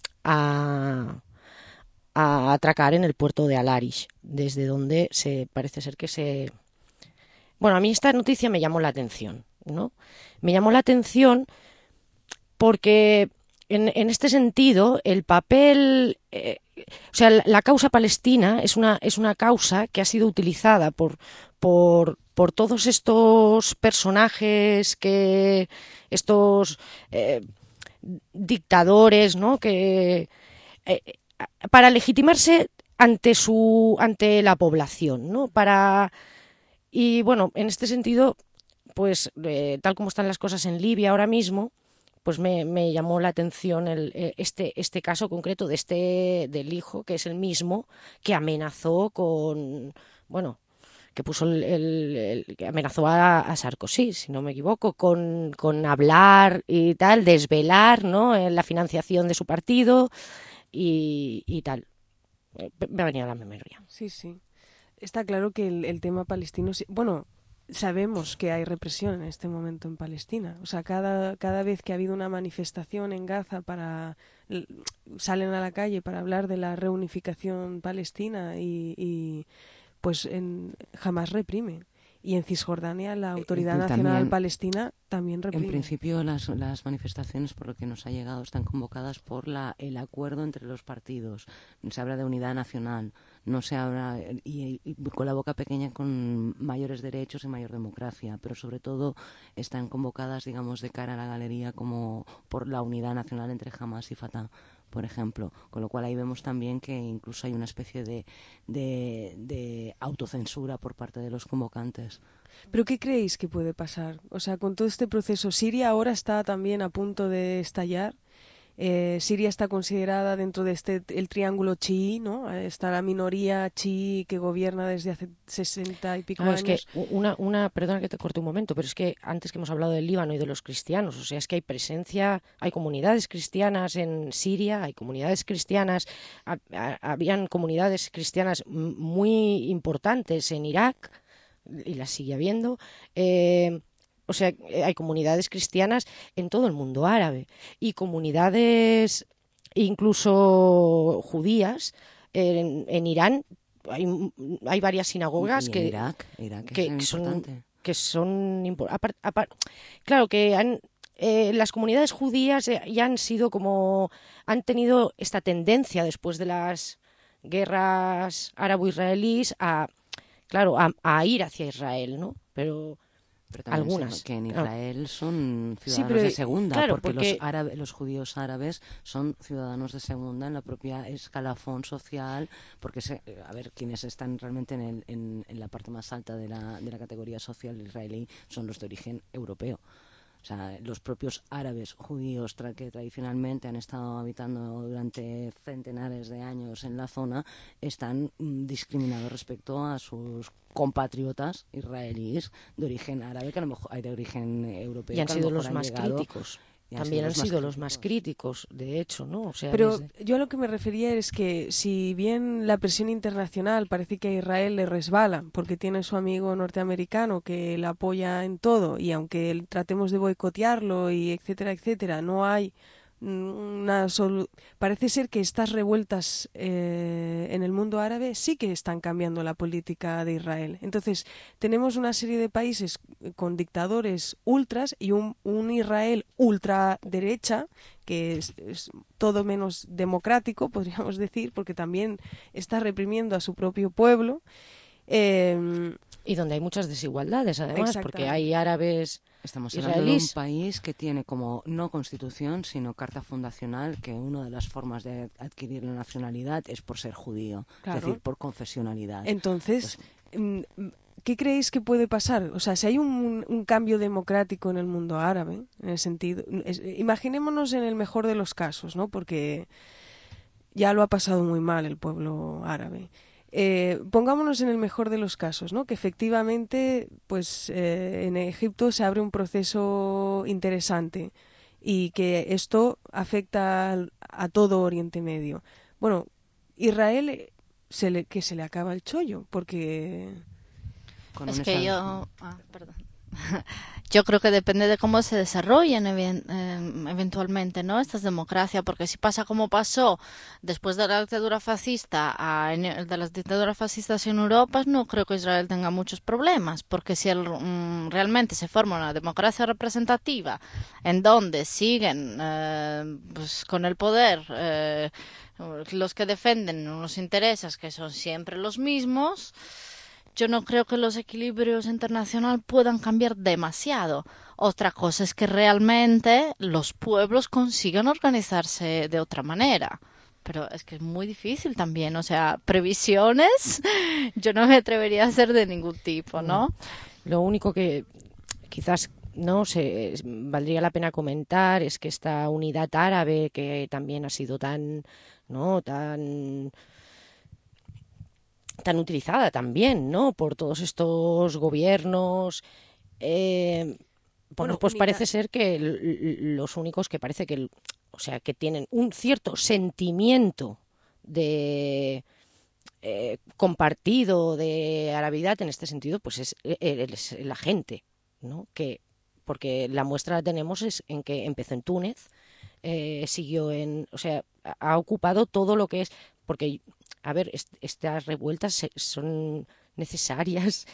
atracar en el puerto de Al-Arish, desde donde parece ser que Bueno, a mí esta noticia me llamó la atención, ¿no? Me llamó la atención porque en este sentido el papel... o sea, la causa palestina es una causa que ha sido utilizada por todos estos personajes, estos dictadores, ¿no?, que para legitimarse ante la población, ¿no? Y bueno, en este sentido, pues tal como están las cosas en Libia ahora mismo, pues me llamó la atención este caso concreto del hijo, que es el mismo que amenazó que puso que amenazó a Sarkozy, si no me equivoco, con hablar y tal, desvelar, ¿no?, la financiación de su partido y tal. Me ha venido a la memoria. Sí. Está claro que el tema palestino... Bueno, sabemos que hay represión en este momento en Palestina. O sea, cada vez que ha habido una manifestación en Gaza salen a la calle para hablar de la reunificación palestina y pues jamás reprime. Y en Cisjordania la Autoridad Nacional Palestina también reprime. En principio las manifestaciones, por lo que nos ha llegado, están convocadas por el acuerdo entre los partidos. Se habla de unidad nacional, no se habla y con la boca pequeña con mayores derechos y mayor democracia, pero sobre todo están convocadas, digamos, de cara a la galería como por la unidad nacional entre Hamas y Fatah, por ejemplo, con lo cual ahí vemos también que incluso hay una especie de autocensura por parte de los convocantes. ¿Pero qué creéis que puede pasar? O sea, con todo este proceso, Siria ahora está también a punto de estallar. Siria está considerada dentro de el triángulo chií, ¿no? Está la minoría chií que gobierna desde hace 60 y pico años. Es que perdona que te corte un momento, pero es que antes que hemos hablado del Líbano y de los cristianos, o sea, es que hay comunidades cristianas en Siria, hay comunidades cristianas, habían comunidades cristianas muy importantes en Irak, y las sigue habiendo. O sea, hay comunidades cristianas en todo el mundo árabe y comunidades incluso judías. En Irán hay varias sinagogas y en Irak que son importantes. Claro que las comunidades judías ya han sido han tenido esta tendencia después de las guerras árabo-israelíes a ir hacia Israel, ¿no? Pero Pero también algunas. Que en Israel son ciudadanos de segunda, claro, porque los judíos árabes son ciudadanos de segunda en la propia escalafón social, porque quienes están realmente en la parte más alta de la categoría social israelí son los de origen europeo. O sea, los propios árabes judíos que tradicionalmente han estado habitando durante centenares de años en la zona están discriminados respecto a sus compatriotas israelíes de origen árabe, que a lo mejor hay de origen europeo. Y han sido los más críticos. También han sido los más críticos, de hecho, ¿no? O sea, pero yo a lo que me refería es que si bien la presión internacional parece que a Israel le resbala, porque tiene su amigo norteamericano que la apoya en todo, y aunque tratemos de boicotearlo y etcétera, etcétera, no hay parece ser que estas revueltas en el mundo árabe sí que están cambiando la política de Israel. Entonces tenemos una serie de países con dictadores ultras y un Israel ultraderecha que es todo menos democrático, podríamos decir, porque también está reprimiendo a su propio pueblo. Y donde hay muchas desigualdades, además, porque hay árabes. Estamos hablando de un país que tiene como no constitución, sino carta fundacional, que una de las formas de adquirir la nacionalidad es por ser judío, claro. Es decir, por confesionalidad. Entonces, ¿qué creéis que puede pasar? O sea, si hay un cambio democrático en el mundo árabe, en el sentido, imaginémonos en el mejor de los casos, ¿no? Porque ya lo ha pasado muy mal el pueblo árabe. Pongámonos en el mejor de los casos, ¿no? Que efectivamente, pues en Egipto se abre un proceso interesante y que esto afecta a todo Oriente Medio. Bueno, Israel se le acaba el chollo, porque perdón. Yo creo que depende de cómo se desarrollen eventualmente, ¿no? Estas democracias, porque si pasa como pasó después de la dictadura fascista, de las dictaduras fascistas en Europa, no creo que Israel tenga muchos problemas, porque si realmente se forma una democracia representativa en donde siguen pues, con el poder los que defienden unos intereses que son siempre los mismos, yo no creo que los equilibrios internacionales puedan cambiar demasiado. Otra cosa es que realmente los pueblos consigan organizarse de otra manera. Pero es que es muy difícil también. O sea, previsiones yo no me atrevería a hacer de ningún tipo, ¿no? Lo único que quizás valdría la pena comentar es que esta unidad árabe, que también ha sido tan utilizada también, ¿no? Por todos estos gobiernos. Pues parece ser que los únicos que parece que, que tienen un cierto sentimiento de compartido de arabidad en este sentido, pues es la gente, ¿no? Porque la muestra la tenemos en que empezó en Túnez, siguió ha ocupado todo lo que es, porque a ver, estas revueltas son necesarias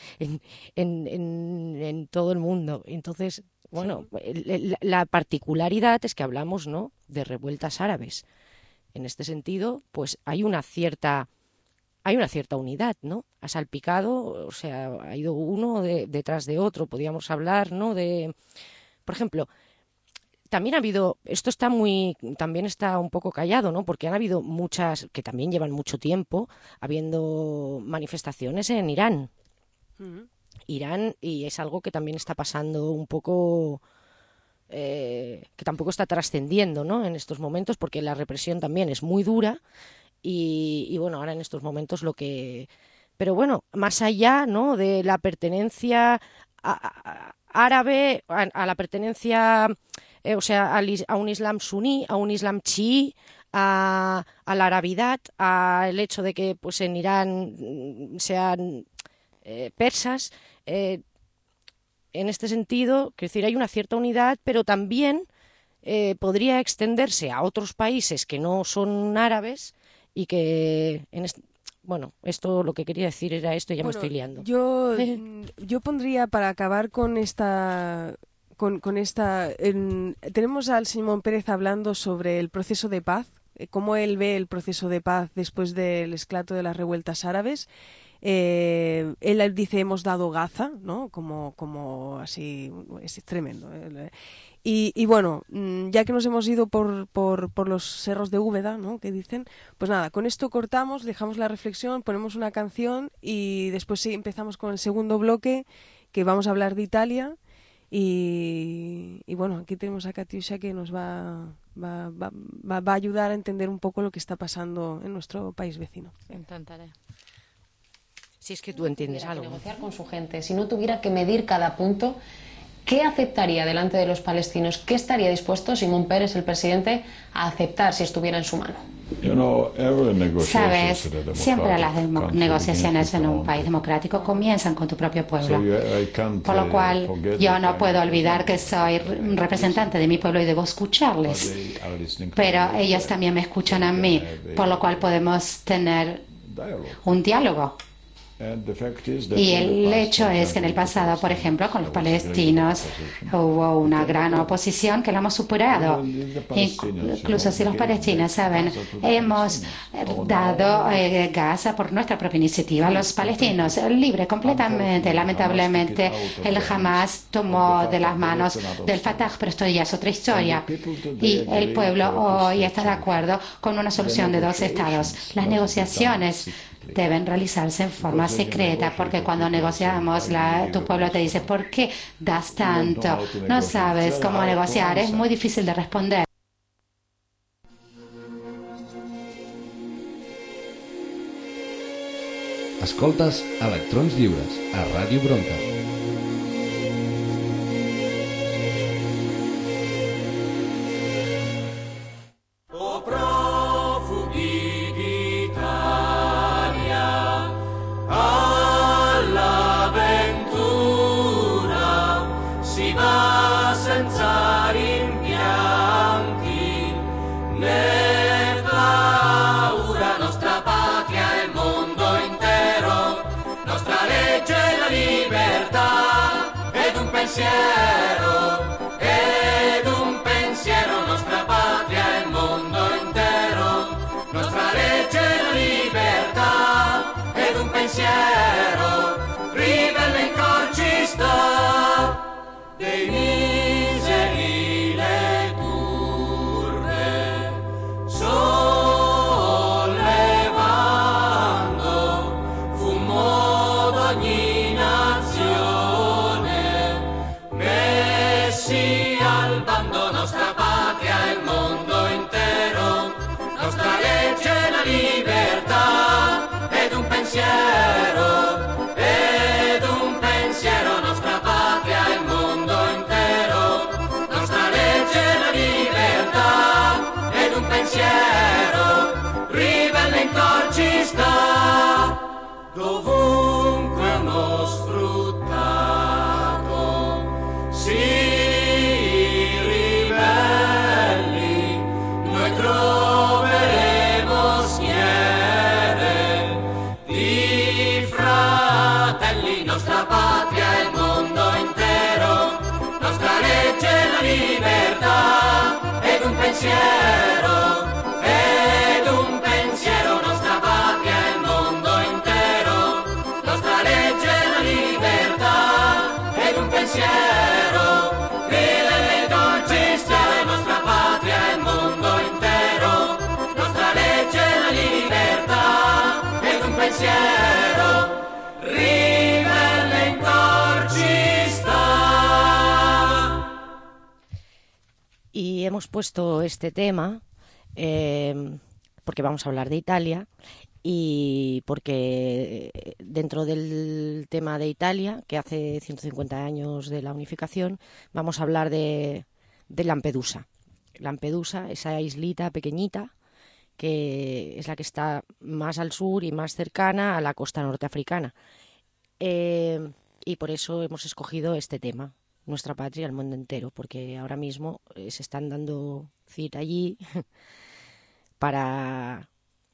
en todo el mundo. Entonces, bueno, sí. La particularidad es que hablamos, ¿no?, de revueltas árabes. En este sentido, pues hay una cierta unidad, ¿no? Ha salpicado, ha ido uno detrás de otro. Podríamos hablar, ¿no?, de, por ejemplo, también ha habido, también está un poco callado, ¿no? Porque han habido muchas, que también llevan mucho tiempo, habiendo manifestaciones en Irán. Uh-huh. Irán, y es algo que también está pasando un poco, que tampoco está trascendiendo, ¿no?, en estos momentos, porque la represión también es muy dura y bueno, ahora en estos momentos pero bueno, más allá, ¿no?, de la pertenencia árabe, a la pertenencia, a un islam suní, a un islam chií, a la arabidad, al hecho de que pues en Irán sean persas. En este sentido, quiero decir, hay una cierta unidad, pero también podría extenderse a otros países que no son árabes y que bueno, esto lo que quería decir era esto, ya me estoy liando. Yo pondría, para acabar con esta... tenemos al Simón Pérez hablando sobre el proceso de paz, cómo él ve el proceso de paz después del esclato de las revueltas árabes. Él dice hemos dado Gaza, ¿no? Como así, es tremendo. Y bueno, ya que nos hemos ido por los cerros de Úbeda, ¿no? Que dicen, pues nada, con esto cortamos, dejamos la reflexión, ponemos una canción y después sí empezamos con el segundo bloque, que vamos a hablar de Italia. Y bueno, aquí tenemos a Katiusha que nos va a ayudar a entender un poco lo que está pasando en nuestro país vecino. Intentaré. Si es que tú entiendes algo. Negociar con su gente, si no tuviera que medir cada punto, ¿qué aceptaría delante de los palestinos? ¿Qué estaría dispuesto Shimon Peres, el presidente, a aceptar si estuviera en su mano? Sabes, siempre las negociaciones en un país democrático comienzan con tu propio pueblo. Por lo cual, yo no puedo olvidar que soy representante de mi pueblo y debo escucharles. Pero ellos también me escuchan a mí, por lo cual podemos tener un diálogo. Y el hecho es que en el pasado, por ejemplo, con los palestinos hubo una gran oposición que la hemos superado. Incluso si los palestinos saben, hemos dado Gaza por nuestra propia iniciativa. Los palestinos, libre completamente. Lamentablemente, el Hamas tomó de las manos del Fatah, pero esto ya es otra historia. Y el pueblo hoy está de acuerdo con una solución de 2 estados. Las negociaciones deben realizarse en forma secreta, porque cuando negociamos, tu pueblo te dice, ¿por qué das tanto? No sabes cómo negociar, es muy difícil de responder. Escoltes Electrons Lliures a Ràdio Bronca. Ed un pensiero, nostra patria, il mondo intero, nostra legge e la libertà, ed un pensiero, rivela in cor ci sta, dei miseri le turbe, sollevando, fumo d'ogni nazione. Messi al bando, nostra patria e il mondo intero, nostra legge e la libertà, ed un pensiero, nostra patria e il mondo intero, nostra legge e la libertà, ed un pensiero, ribelle in cor ci sta, dovunque uno sfruttato si ribelli, noi troveremo schiere di fratelli, nostra patria e il mondo intero, nostra legge e la libertà, ed un pensiero, nostra patria e il mondo intero, nostra legge e la libertà, ed un pensiero, rivela in ci sta, nostra patria e il mondo intero, nostra legge e la libertà, ed un pensiero, rivela in ci sta. Y hemos puesto este tema porque vamos a hablar de Italia y porque dentro del tema de Italia, que hace 150 años de la unificación, vamos a hablar de Lampedusa. Lampedusa, esa islita pequeñita que es la que está más al sur y más cercana a la costa norteafricana. Y por eso hemos escogido este tema, nuestra patria, el mundo entero, porque ahora mismo se están dando cita allí para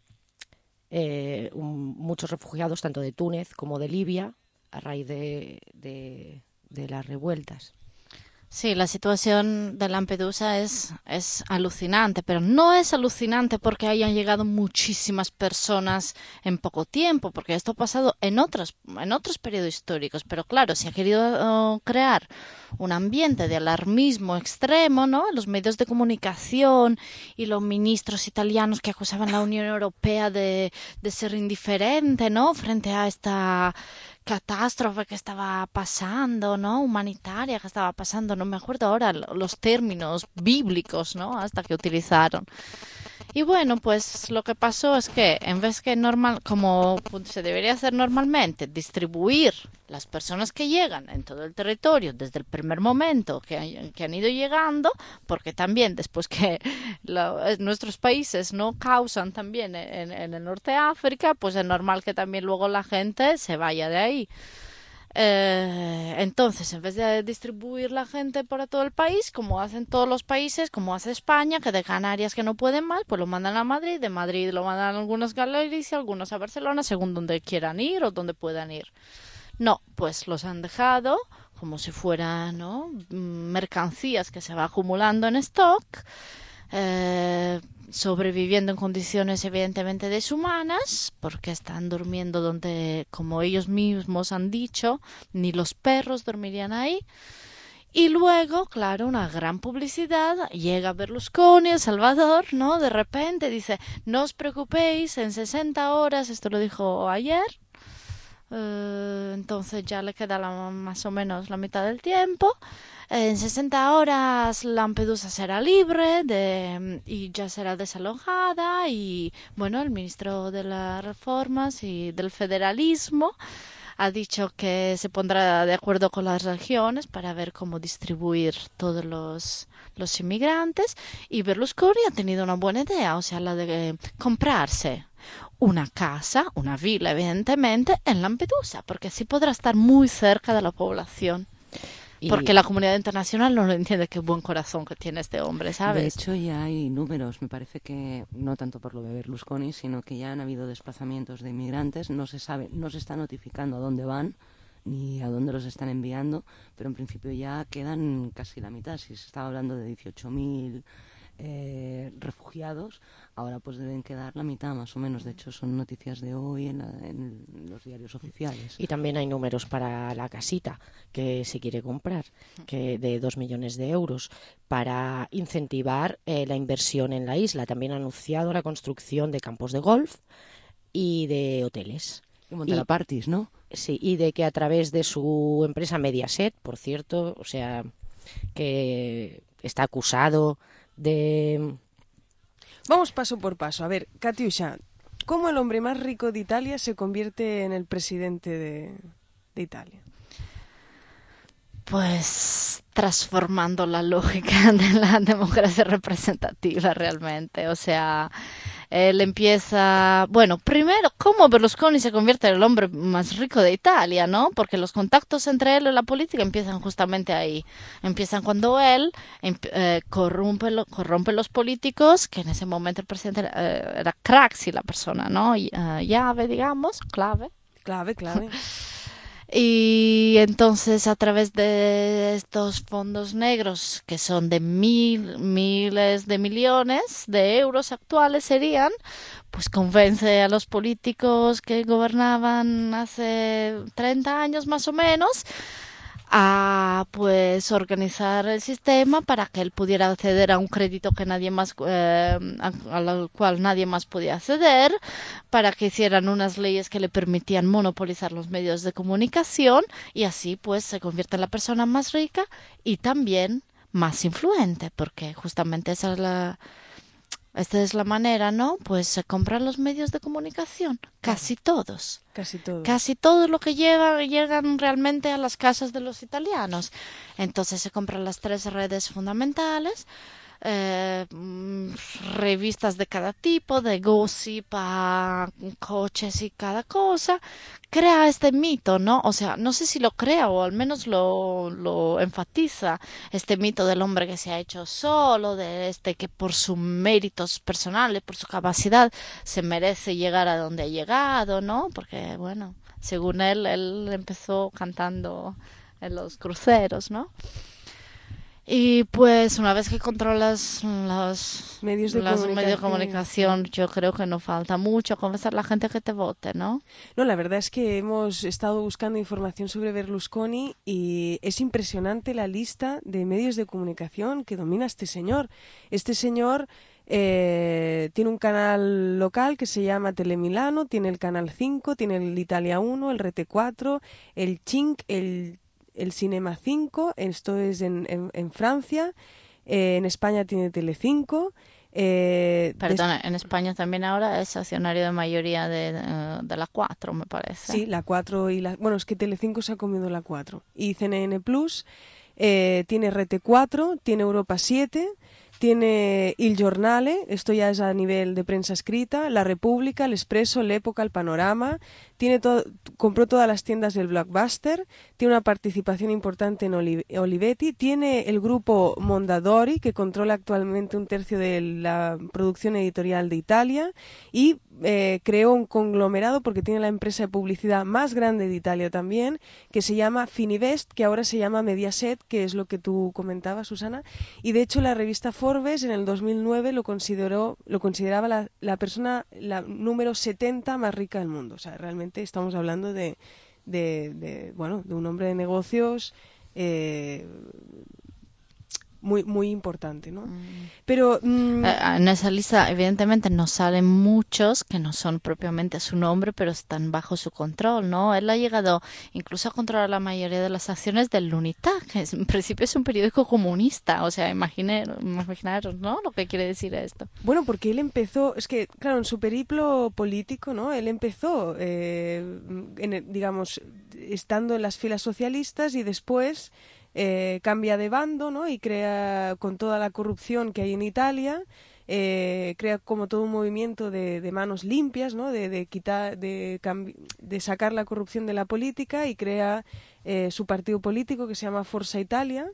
muchos refugiados, tanto de Túnez como de Libia, a raíz de las revueltas. Sí, la situación de Lampedusa es alucinante, pero no es alucinante porque hayan llegado muchísimas personas en poco tiempo, porque esto ha pasado en otros periodos históricos. Pero claro, se ha querido crear un ambiente de alarmismo extremo, ¿no? Los medios de comunicación y los ministros italianos que acusaban a la Unión Europea de ser indiferente, ¿no? Frente a esta catástrofe que estaba pasando, ¿no? Humanitaria que estaba pasando, no me acuerdo ahora los términos bíblicos, ¿no? Hasta que utilizaron. Y bueno, pues lo que pasó es que en vez que como se debería hacer normalmente, distribuir las personas que llegan en todo el territorio desde el primer momento que han ido llegando, porque también después que nuestros países no causan también en el norte de África, pues es normal que también luego la gente se vaya de ahí. Entonces, en vez de distribuir la gente por todo el país, como hacen todos los países, como hace España, que de Canarias que no pueden más, pues lo mandan a Madrid, de Madrid lo mandan a algunos a Galicia, algunos a Barcelona, según donde quieran ir o donde puedan ir. No, pues los han dejado como si fueran, ¿no?, mercancías que se va acumulando en stock, sobreviviendo en condiciones evidentemente deshumanas, porque están durmiendo donde, como ellos mismos han dicho, ni los perros dormirían ahí. Y luego, claro, una gran publicidad, llega Berlusconi, El Salvador, ¿no? De repente dice, no os preocupéis, en 60 horas, esto lo dijo ayer, entonces ya le queda más o menos la mitad del tiempo. En 60 horas Lampedusa será libre y ya será desalojada, y bueno, el ministro de las Reformas y del Federalismo ha dicho que se pondrá de acuerdo con las regiones para ver cómo distribuir todos los inmigrantes, y Berlusconi ha tenido una buena idea, o sea, la de comprarse una casa, una villa evidentemente, en Lampedusa, porque así podrá estar muy cerca de la población. Porque la comunidad internacional no lo entiende, qué buen corazón que tiene este hombre, ¿sabes? De hecho, ya hay números, me parece que no tanto por lo de Berlusconi, sino que ya han habido desplazamientos de inmigrantes, no se sabe, no se está notificando a dónde van ni a dónde los están enviando, pero en principio ya quedan casi la mitad. Si se estaba hablando de 18.000 refugiados, ahora pues deben quedar la mitad más o menos. De hecho, son noticias de hoy en los diarios oficiales. Y también hay números para la casita que se quiere comprar, que de 2 millones de euros, para incentivar la inversión en la isla. También ha anunciado la construcción de campos de golf y de hoteles. Y montar parties, ¿no? Sí, y de que a través de su empresa Mediaset, por cierto, o sea, que está acusado de... Vamos paso por paso. A ver, Katiusha, ¿cómo el hombre más rico de Italia se convierte en el presidente de Italia? Pues transformando la lógica de la democracia representativa realmente. O sea, él empieza... Bueno, primero, ¿cómo Berlusconi se convierte en el hombre más rico de Italia, no? Porque los contactos entre él y la política empiezan justamente ahí. Empiezan cuando él corrompe los políticos, que en ese momento el presidente era Craxi la persona, ¿no? Llave, digamos, clave. Clave. Y entonces a través de estos fondos negros, que son de miles de millones de euros actuales serían, pues convence a los políticos que gobernaban hace 30 años más o menos a pues organizar el sistema para que él pudiera acceder a un crédito que nadie más al cual nadie más podía acceder, para que hicieran unas leyes que le permitían monopolizar los medios de comunicación, y así pues se convierte en la persona más rica y también más influente, porque justamente esta es la manera, ¿no? Pues se compran los medios de comunicación, casi todos. Casi todo lo que llegan realmente a las casas de los italianos. Entonces se compran las 3 redes fundamentales, revistas de cada tipo, de gossip a coches y cada cosa. Crea este mito, ¿no? O sea, no sé si lo crea o al menos lo enfatiza, este mito del hombre que se ha hecho solo, de que por sus méritos personales, por su capacidad, se merece llegar a donde ha llegado, ¿no? Porque, bueno, según él empezó cantando en los cruceros, ¿no? Y pues una vez que controlas los medios de comunicación, yo creo que no falta mucho convencer a la gente que te vote, ¿no? No, la verdad es que hemos estado buscando información sobre Berlusconi y es impresionante la lista de medios de comunicación que domina este señor. Este señor tiene un canal local que se llama Telemilano, tiene el Canal 5, tiene el Italia 1, el Rete 4, el Cinc, el Cinema 5, esto es en Francia, en España tiene Telecinco. Perdona, en España también ahora es accionario de mayoría de la 4, me parece. Sí, la 4 y la... Bueno, es que Telecinco se ha comido la 4. Y CNN Plus, tiene Rete 4, tiene Europa 7... Tiene Il Giornale, esto ya es a nivel de prensa escrita, La República, El Expreso, L'Época, El Panorama, compró todas las tiendas del Blockbuster, tiene una participación importante en Olivetti, tiene el grupo Mondadori, que controla actualmente 1/3 de la producción editorial de Italia, y creó un conglomerado porque tiene la empresa de publicidad más grande de Italia también, que se llama Fininvest, que ahora se llama Mediaset, que es lo que tú comentabas, Susana, y de hecho la revista Forbes en el 2009 lo consideraba la persona número 70 más rica del mundo. O sea, realmente estamos hablando de un hombre de negocios muy importante, ¿no? Pero en esa lista evidentemente nos salen muchos que no son propiamente su nombre, pero están bajo su control, ¿no? Él ha llegado incluso a controlar la mayoría de las acciones del L'Unità, que en principio es un periódico comunista. O sea, imaginaros, ¿no? Lo que quiere decir esto. Bueno, porque él empezó, es que, claro, en su periplo político, ¿no? Él empezó, digamos, estando en las filas socialistas y después cambia de bando, ¿no? Y crea, con toda la corrupción que hay en Italia, crea como todo un movimiento de manos limpias, ¿no? De sacar la corrupción de la política, y crea su partido político que se llama Forza Italia,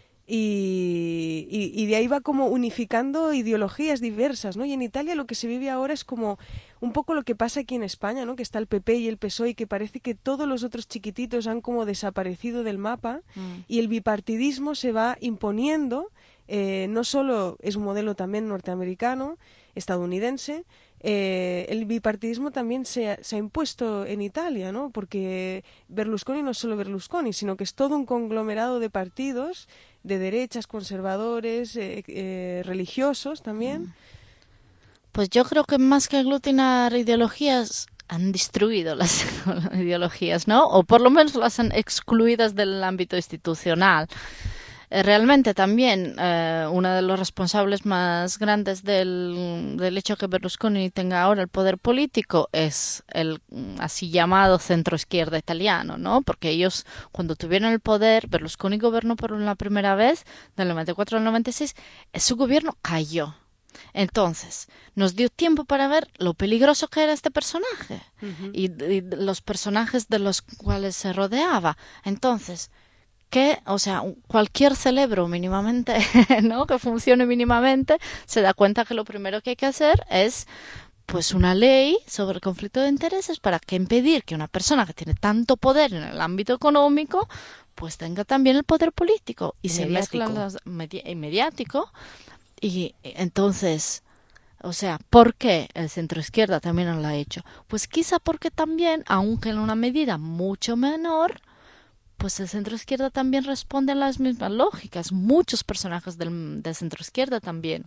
y de ahí va como unificando ideologías diversas, ¿no? Y en Italia lo que se vive ahora es como un poco lo que pasa aquí en España, ¿no? Que está el PP y el PSOE, y que parece que todos los otros chiquititos han como desaparecido del mapa, y el bipartidismo se va imponiendo. No solo es un modelo también norteamericano, estadounidense, el bipartidismo también se ha impuesto en Italia, ¿no? Porque Berlusconi no es solo Berlusconi, sino que es todo un conglomerado de partidos, de derechas, conservadores, religiosos también. Pues yo creo que más que aglutinar ideologías, han destruido las ideologías, ¿no? O por lo menos las han excluidas del ámbito institucional. Realmente también uno de los responsables más grandes del hecho que Berlusconi tenga ahora el poder político es el así llamado centro-izquierda italiano, ¿no? Porque ellos, cuando tuvieron el poder, Berlusconi gobernó por la primera vez, del 94 al 96, su gobierno cayó. Entonces, nos dio tiempo para ver lo peligroso que era este personaje y los personajes de los cuales se rodeaba. Entonces, cualquier cerebro mínimamente, ¿no? Que funcione mínimamente, se da cuenta que lo primero que hay que hacer es pues una ley sobre el conflicto de intereses para que impedir que una persona que tiene tanto poder en el ámbito económico pues tenga también el poder político y se mezclan los mediático. Y entonces, ¿por qué el centro-izquierda también lo ha hecho? Pues quizá porque también, aunque en una medida mucho menor, pues el centro-izquierda también responde a las mismas lógicas. Muchos personajes del centro-izquierda también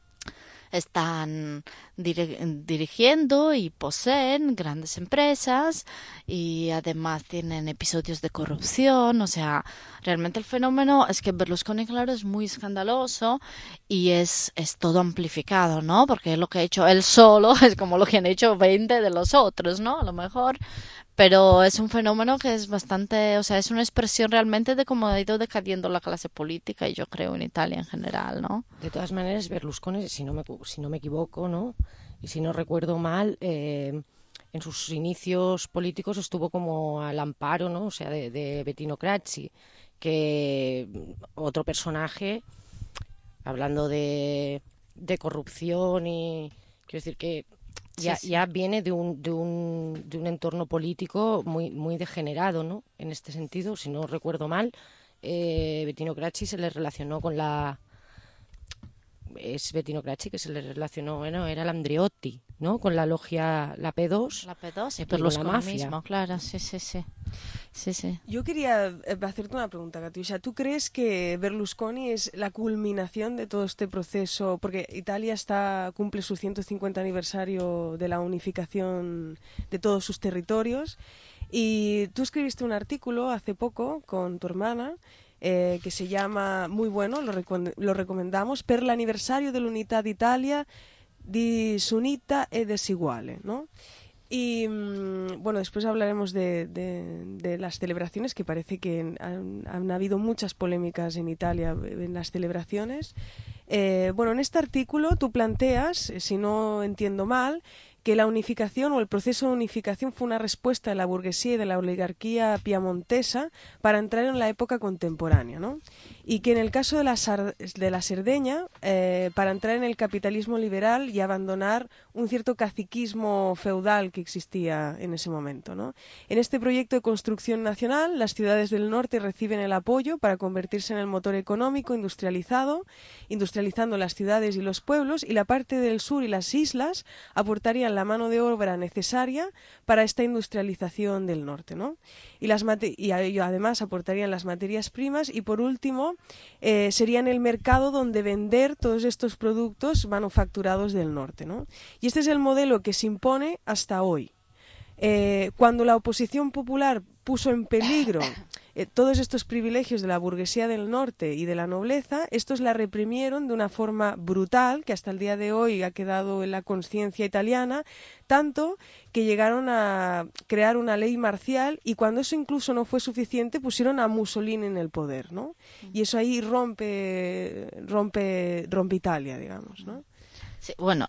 están dirigiendo y poseen grandes empresas y además tienen episodios de corrupción. O sea, realmente el fenómeno es que Berlusconi, claro, es muy escandaloso y es todo amplificado, ¿no? Porque lo que ha hecho él solo es como lo que han hecho 20 de los otros, ¿no? A lo mejor. Pero es un fenómeno que es bastante, es una expresión realmente de cómo ha ido decayendo la clase política, y yo creo en Italia en general, ¿no? De todas maneras, Berlusconi, si no me equivoco, ¿no? Y si no recuerdo mal, en sus inicios políticos estuvo como al amparo, ¿no? O sea, de Bettino Craxi, que otro personaje, hablando de corrupción, y quiero decir que ya viene de un entorno político muy degenerado, ¿no? En este sentido, si no recuerdo mal, Bettino Craxi se le relacionó con la... Es Bettino Craxi que se le relacionó, bueno, era el Andreotti, ¿no? Con la logia, la P2. La P2 y por la mafia. mismo, claro, sí. Yo quería hacerte una pregunta, Katiusia. ¿Tú crees que Berlusconi es la culminación de todo este proceso? Porque Italia cumple su 150 aniversario de la unificación de todos sus territorios. Y tú escribiste un artículo hace poco con tu hermana que se llama, muy bueno, lo recomendamos, per l'anniversario dell'unità d'Italia disunita e desiguale, ¿no? Y bueno, después hablaremos de las celebraciones, que parece que han habido muchas polémicas en Italia en las celebraciones. Bueno, en este artículo tú planteas, si no entiendo mal, que la unificación o el proceso de unificación fue una respuesta de la burguesía y de la oligarquía piamontesa para entrar en la época contemporánea, ¿no? Y que en el caso de la Cerdeña, para entrar en el capitalismo liberal y abandonar un cierto caciquismo feudal que existía en ese momento, ¿no? En este proyecto de construcción nacional, las ciudades del norte reciben el apoyo para convertirse en el motor económico industrializando las ciudades y los pueblos, y la parte del sur y las islas aportarían la mano de obra necesaria para esta industrialización del norte, ¿no? Y además aportarían las materias primas y, por último, serían el mercado donde vender todos estos productos manufacturados del norte, ¿no? Y este es el modelo que se impone hasta hoy. Cuando la oposición popular puso en peligro todos estos privilegios de la burguesía del norte y de la nobleza, estos la reprimieron de una forma brutal que hasta el día de hoy ha quedado en la conciencia italiana, tanto que llegaron a crear una ley marcial, y cuando eso incluso no fue suficiente pusieron a Mussolini en el poder, ¿no? Y eso ahí rompe Italia, digamos, ¿no? Sí, bueno,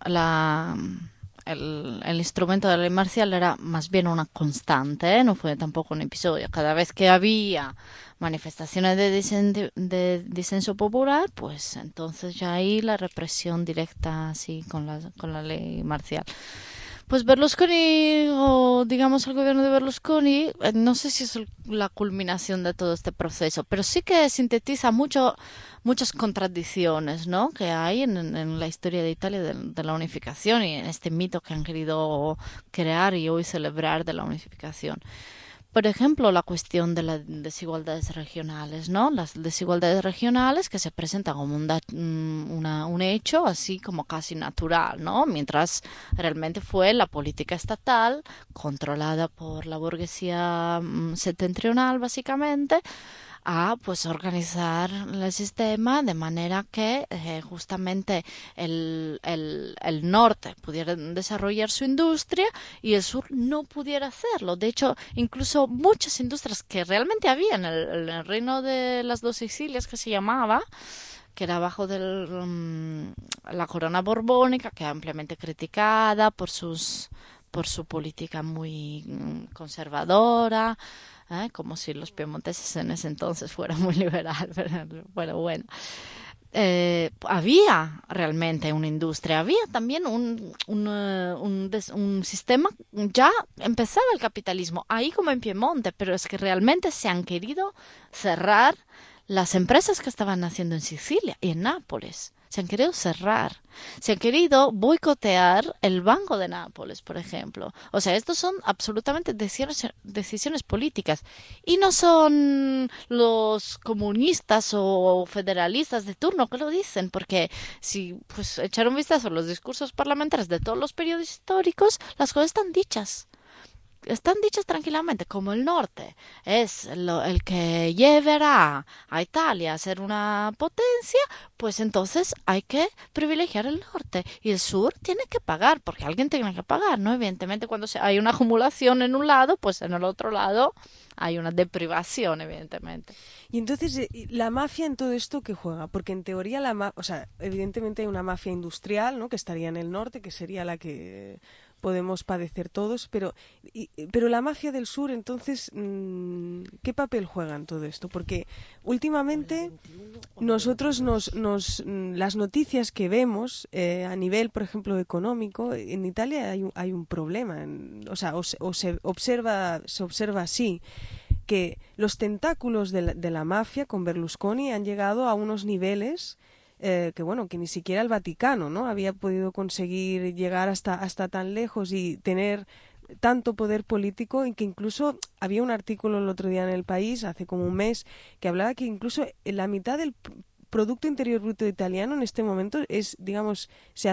el instrumento de la ley marcial era más bien una constante, no fue tampoco un episodio. Cada vez que había manifestaciones de disenso popular, pues entonces ya ahí la represión directa así con la ley marcial. Pues Berlusconi, o digamos el gobierno de Berlusconi, no sé si es la culminación de todo este proceso, pero sí que sintetiza muchas contradicciones, ¿no?, que hay en la historia de Italia de la unificación y en este mito que han querido crear y hoy celebrar de la unificación. Por ejemplo, la cuestión de las desigualdades regionales, ¿no? Las desigualdades regionales que se presentan como un hecho así como casi natural, ¿no? Mientras realmente fue la política estatal controlada por la burguesía septentrional, básicamente, a pues organizar el sistema de manera que justamente el norte pudiera desarrollar su industria y el sur no pudiera hacerlo. De hecho, incluso muchas industrias que realmente había en el reino de las dos Sicilias, que se llamaba, que era bajo la corona borbónica, que ampliamente criticada por su política muy conservadora, como si los piemonteses en ese entonces fueran muy liberal, pero bueno. Había realmente una industria, había también un sistema, ya empezaba el capitalismo, ahí como en Piemonte, pero es que realmente se han querido cerrar las empresas que estaban haciendo en Sicilia y en Nápoles. Se han querido cerrar, se han querido boicotear el Banco de Nápoles, por ejemplo. O sea, estos son absolutamente decisiones políticas y no son los comunistas o federalistas de turno que lo dicen, porque si pues echar un vistazo a los discursos parlamentarios de todos los periodos históricos, las cosas están dichas tranquilamente, como el norte es el que llevará a Italia a ser una potencia, pues entonces hay que privilegiar el norte y el sur tiene que pagar, porque alguien tiene que pagar, ¿no? Evidentemente cuando hay una acumulación en un lado, pues en el otro lado hay una deprivación, evidentemente. Y entonces, ¿la mafia en todo esto qué juega? Porque en teoría evidentemente hay una mafia industrial, ¿no?, que estaría en el norte, que sería la que podemos padecer todos, pero la mafia del sur, entonces, ¿qué papel juega en todo esto? Porque últimamente nosotros las noticias que vemos a nivel, por ejemplo, económico, en Italia hay un problema, se observa así. que los tentáculos de la mafia con Berlusconi han llegado a unos niveles que ni siquiera el Vaticano, ¿no?, había podido conseguir llegar hasta tan lejos y tener tanto poder político, y que incluso había un artículo el otro día en El País, hace como un mes, que hablaba que incluso la mitad del Producto Interior Bruto italiano en este momento es, digamos,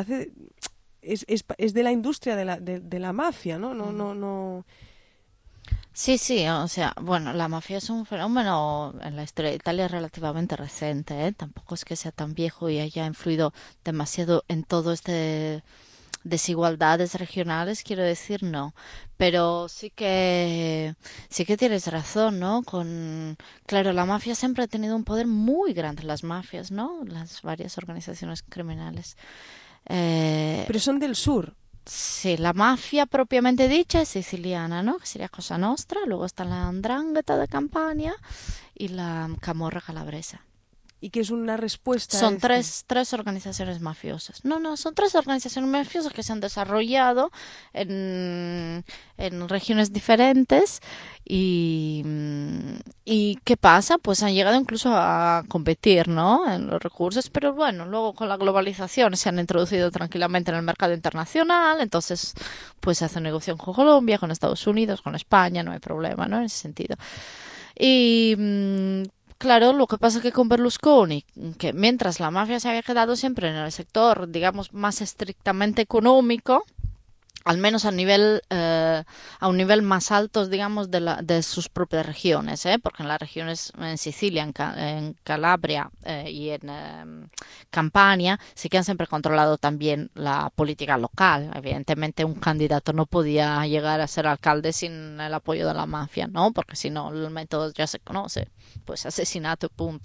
es de la industria de la mafia, ¿no? No. Sí, o sea, bueno, la mafia es un fenómeno en la historia de Italia relativamente reciente, ¿eh? Tampoco es que sea tan viejo y haya influido demasiado en todo este desigualdades regionales, quiero decir, no. Pero sí que tienes razón, ¿no? Claro, la mafia siempre ha tenido un poder muy grande, las mafias, ¿no? Las varias organizaciones criminales. Pero son del sur. Sí, la mafia propiamente dicha es siciliana, ¿no? Que sería Cosa Nostra, luego está la 'Ndrangheta de Campania y la Camorra calabresa. ¿Y que es una respuesta? Son tres organizaciones mafiosas. No, son tres organizaciones mafiosas que se han desarrollado en regiones diferentes y ¿qué pasa? Pues han llegado incluso a competir, ¿no?, en los recursos, pero bueno, luego con la globalización se han introducido tranquilamente en el mercado internacional, entonces pues hacen negocio con Colombia, con Estados Unidos, con España, no hay problema, ¿no?, en ese sentido. Y claro, lo que pasa es que con Berlusconi, que mientras la mafia se había quedado siempre en el sector, digamos, más estrictamente económico, al menos a un nivel más alto, digamos, de sus propias regiones, porque en las regiones en Sicilia, en Calabria y en Campania sí que han siempre controlado también la política local. Evidentemente un candidato no podía llegar a ser alcalde sin el apoyo de la mafia, ¿no?, porque si no el método ya se conoce, pues asesinato, punto.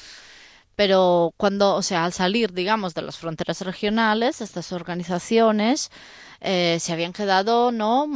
Pero al salir, digamos, de las fronteras regionales, estas organizaciones se habían quedado, ¿no?,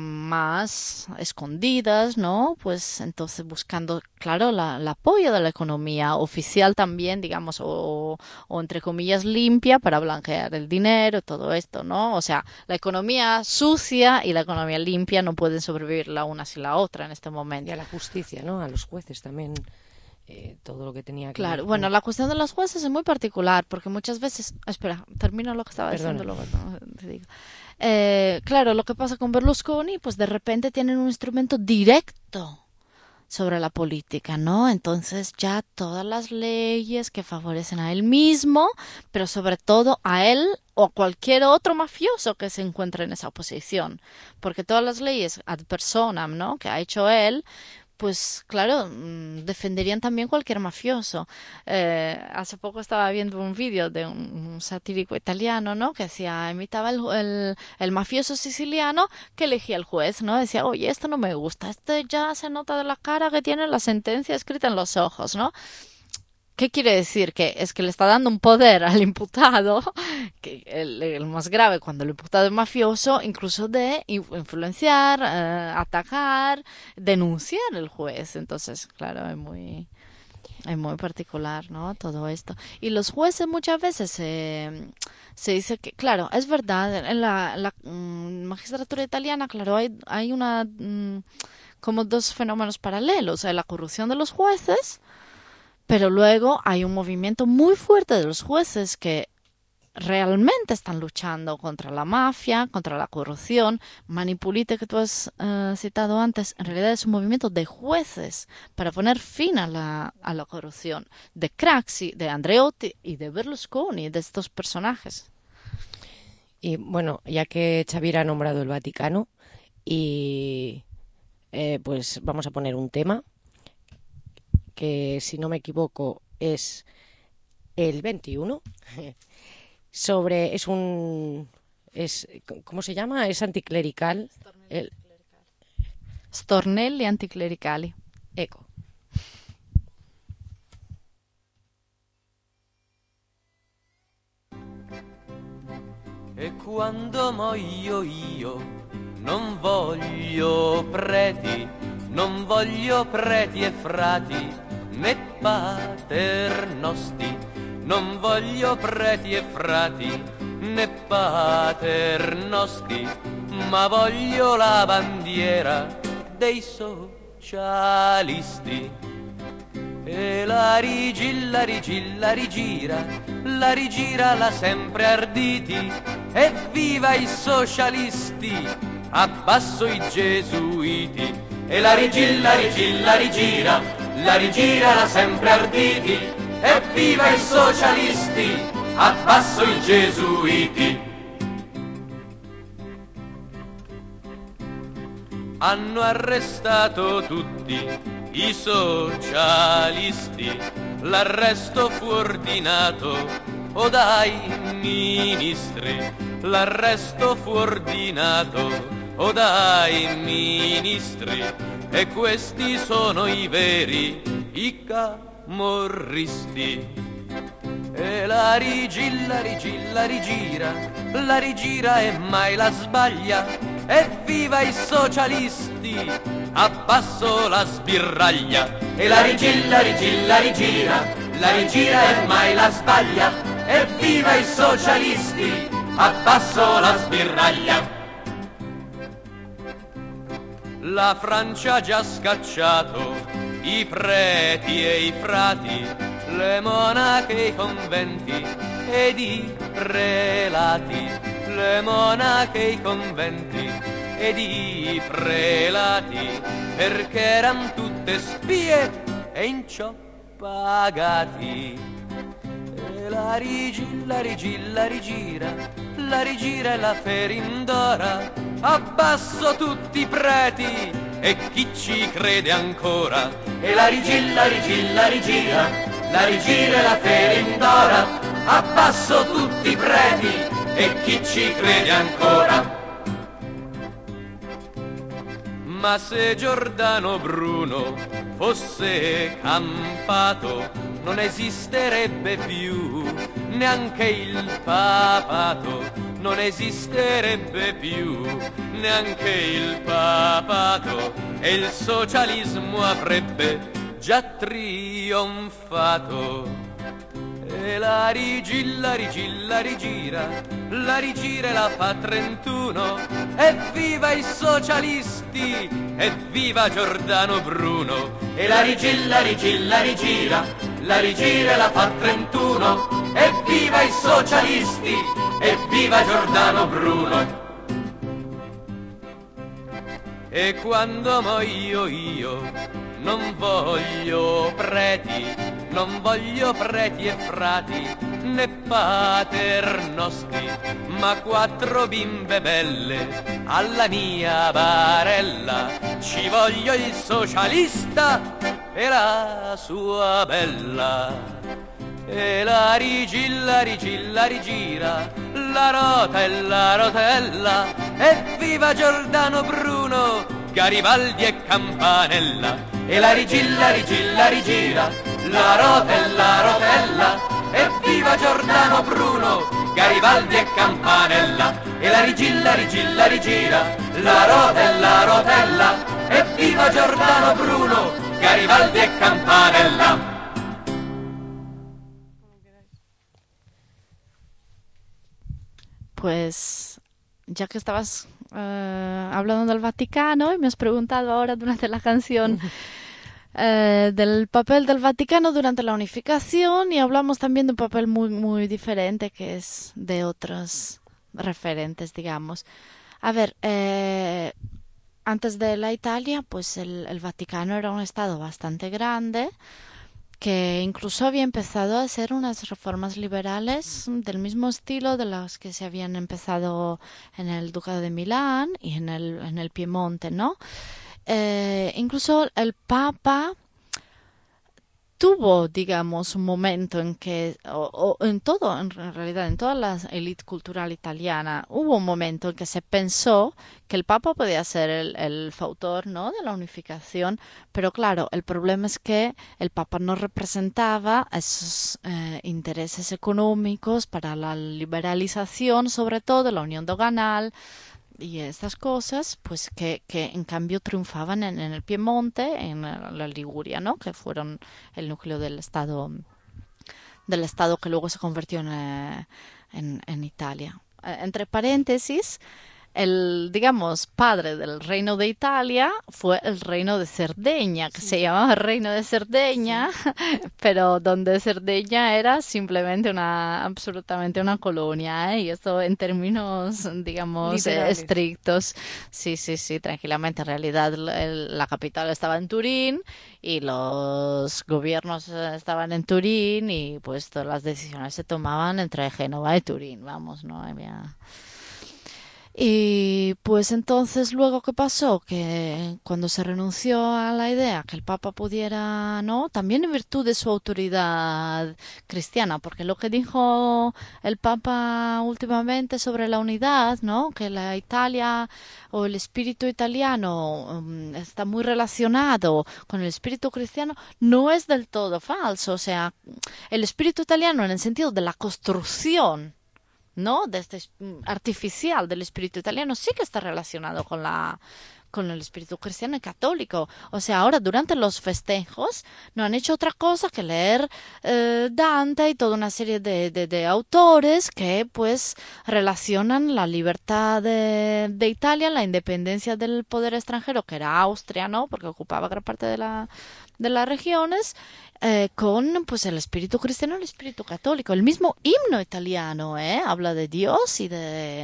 más escondidas, ¿no?, pues entonces buscando, claro, el apoyo de la economía oficial también, digamos, o entre comillas limpia, para blanquear el dinero, todo esto, ¿no? O sea, la economía sucia y la economía limpia no pueden sobrevivir la una sin la otra en este momento. Y a la justicia, ¿no?, a los jueces también. Todo lo que tenía que Claro, ver. Bueno, la cuestión de los jueces es muy particular, porque muchas veces... Espera, termino lo que estaba diciendo luego. Te digo. Claro, lo que pasa con Berlusconi, pues de repente tienen un instrumento directo sobre la política, ¿no? Entonces ya todas las leyes que favorecen a él mismo, pero sobre todo a él o a cualquier otro mafioso que se encuentre en esa posición, porque todas las leyes ad personam, ¿no?, que ha hecho él, pues claro, defenderían también cualquier mafioso. Hace poco estaba viendo un vídeo de un satírico italiano, ¿no?, que imitaba el mafioso siciliano que elegía el juez, ¿no? Decía, oye, esto no me gusta, ya se nota de la cara que tiene la sentencia escrita en los ojos, ¿no? ¿Qué quiere decir? Que es que le está dando un poder al imputado, que el más grave cuando el imputado es mafioso, incluso de influenciar, atacar, denunciar al juez. Entonces, claro, es muy particular, ¿no?, todo esto. Y los jueces muchas veces se dice que, claro, es verdad, en la magistratura italiana, claro, hay como dos fenómenos paralelos. Hay la corrupción de los jueces, pero luego hay un movimiento muy fuerte de los jueces que realmente están luchando contra la mafia, contra la corrupción. Mani Pulite, que tú has citado antes, en realidad es un movimiento de jueces para poner fin a la corrupción, de Craxi, de Andreotti y de Berlusconi, de estos personajes. Y bueno, ya que Xavier ha nombrado el Vaticano, y pues vamos a poner un tema que, si no me equivoco, es el 21. ¿Cómo se llama? Es anticlerical. Stornelli anticlericali. Ecco. E quando muoio io non voglio preti e frati, né paternosti. Non voglio preti e frati, né paternosti, ma voglio la bandiera dei socialisti. socialisti. E la rigilla, rigira, la rigira la sempre arditi. Evviva i socialisti, abbasso i gesuiti. E la rigilla, rigira, la rigira la sempre arditi. Evviva i socialisti, abbasso i gesuiti. Hanno arrestato tutti i socialisti, l'arresto fu ordinato o dai ministri, l'arresto fu ordinato o dai ministri, e questi sono i veri, i camorristi. E la rigilla, rigira, la rigira e mai la sbaglia. Evviva i socialisti, abbasso la sbirraglia. E la rigilla, rigira, la rigira e mai la sbaglia. Evviva i socialisti, abbasso la sbirraglia. La Francia ha già scacciato i preti e i frati, le monache e i conventi ed i prelati. Le monache e i conventi ed i prelati, perché eran tutte spie e in ciò pagati. E la rigilla, rigira, la rigira e la ferindora, abbasso tutti i preti e chi ci crede ancora. E la rigilla, rigira, la rigira e la ferindora, abbasso tutti i preti e chi ci crede ancora. Ma se Giordano Bruno fosse campato, non esisterebbe più neanche il papato, non esisterebbe più neanche il papato, e il socialismo avrebbe già trionfato. E la rigilla, rigira, la rigira e la fa 31. Evviva i socialisti, evviva Giordano Bruno. E la rigilla, rigira, la rigira e la fa 31. Evviva i socialisti, evviva Giordano Bruno. E quando muoio io non voglio preti, non voglio preti e frati né paternosti, ma 4 bimbe belle alla mia barella. Ci voglio il socialista e la sua bella. E la rigilla, rigira, la rota e la rotella. Evviva Giordano Bruno, Garibaldi e Campanella. E la rigilla, rigira, la rota e la rotella. Evviva Giordano Bruno, Garibaldi e Campanella. E la rigilla, rigira, la rota e la rotella. Evviva Giordano Bruno, Garibaldi e Campanella. Pues ya que estabas hablando del Vaticano y me has preguntado ahora durante la canción del papel del Vaticano durante la unificación, y hablamos también de un papel muy, muy diferente que es de otros referentes, digamos. A ver, antes de la Italia, pues el Vaticano era un estado bastante grande, que incluso había empezado a hacer unas reformas liberales del mismo estilo de las que se habían empezado en el Ducado de Milán y en el Piemonte, ¿no? Incluso el Papa tuvo, digamos, un momento en que, en realidad, en toda la élite cultural italiana, hubo un momento en que se pensó que el Papa podía ser el fautor, ¿no?, de la unificación, pero claro, el problema es que el Papa no representaba esos intereses económicos para la liberalización, sobre todo de la unión doganal, y estas cosas, pues que en cambio triunfaban en el Piemonte, en la Liguria, ¿no?, que fueron el núcleo del estado que luego se convirtió en Italia. Entre paréntesis, el, digamos, padre del reino de Italia fue el reino de Cerdeña, que se llamaba Reino de Cerdeña, pero donde Cerdeña era simplemente absolutamente una colonia, y esto en términos, digamos, estrictos. Sí, tranquilamente. En realidad la capital estaba en Turín y los gobiernos estaban en Turín, y pues todas las decisiones se tomaban entre Génova y Turín, vamos, no había... Y pues entonces luego, ¿qué pasó? Que cuando se renunció a la idea que el Papa pudiera, ¿no? También en virtud de su autoridad cristiana, porque lo que dijo el Papa últimamente sobre la unidad, ¿no? Que la Italia o el espíritu italiano está muy relacionado con el espíritu cristiano, no es del todo falso. O sea, el espíritu italiano en el sentido de la construcción, ¿no? De este artificial del espíritu italiano sí que está relacionado con el espíritu cristiano y católico. O sea, ahora durante los festejos no han hecho otra cosa que leer Dante y toda una serie de autores que pues relacionan la libertad de Italia, la independencia del poder extranjero, que era Austria, ¿no? Porque ocupaba gran parte de las regiones, con pues el espíritu cristiano y el espíritu católico. El mismo himno italiano habla de Dios y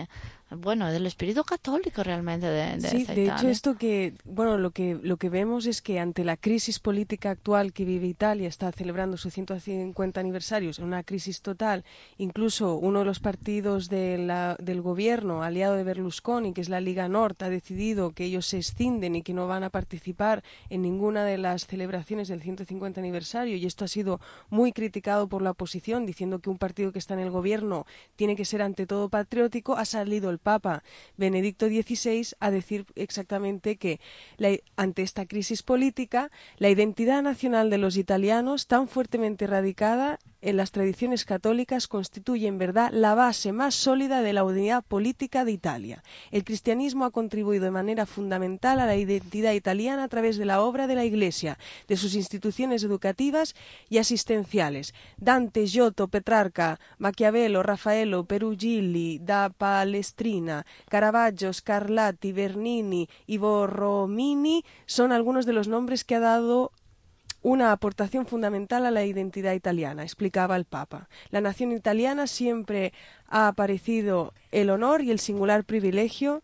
del espíritu católico realmente de de hecho esto que, lo que vemos es que ante la crisis política actual que vive Italia, está celebrando su 150 aniversarios, una crisis total. Incluso uno de los partidos del gobierno aliado de Berlusconi, que es la Liga Nord, ha decidido que ellos se escinden y que no van a participar en ninguna de las celebraciones del 150 aniversario, y esto ha sido muy criticado por la oposición, diciendo que un partido que está en el gobierno tiene que ser ante todo patriótico. Ha salido el Papa Benedicto XVI a decir exactamente que ante esta crisis política, la identidad nacional de los italianos, tan fuertemente radicada en las tradiciones católicas, constituye en verdad la base más sólida de la unidad política de Italia. El cristianismo ha contribuido de manera fundamental a la identidad italiana a través de la obra de la Iglesia, de sus instituciones educativas y asistenciales. Dante, Giotto, Petrarca, Maquiavelo, Raffaello, Perugilli, da Palestrina, Caravaggio, Scarlatti, Bernini y Borromini son algunos de los nombres que ha dado una aportación fundamental a la identidad italiana, explicaba el Papa. La nación italiana siempre ha aparecido el honor y el singular privilegio,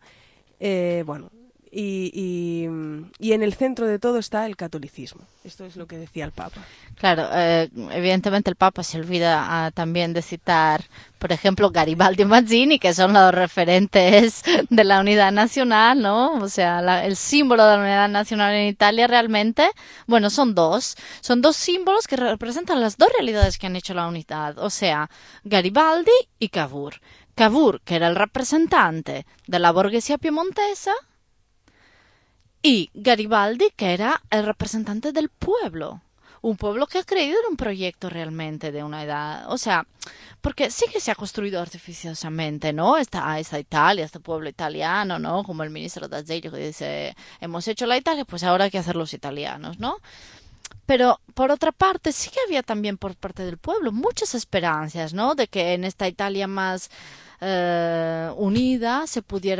y en el centro de todo está el catolicismo. Esto es lo que decía el Papa. Claro, evidentemente el Papa se olvida también de citar, por ejemplo, Garibaldi y Mazzini, que son los referentes de la unidad nacional, ¿no? O sea, el símbolo de la unidad nacional en Italia realmente, son dos símbolos que representan las dos realidades que han hecho la unidad. O sea, Garibaldi y Cavour. Cavour, que era el representante de la burguesía piemontesa, y Garibaldi, que era el representante del pueblo. Un pueblo que ha creído en un proyecto realmente de una edad. O sea, porque sí que se ha construido artificiosamente, ¿no? Esta Italia, este pueblo italiano, ¿no? Como el ministro D'Azeglio que dice, hemos hecho la Italia, pues ahora hay que hacer los italianos, ¿no? Pero, por otra parte, sí que había también por parte del pueblo muchas esperanzas, ¿no? De que en esta Italia más unida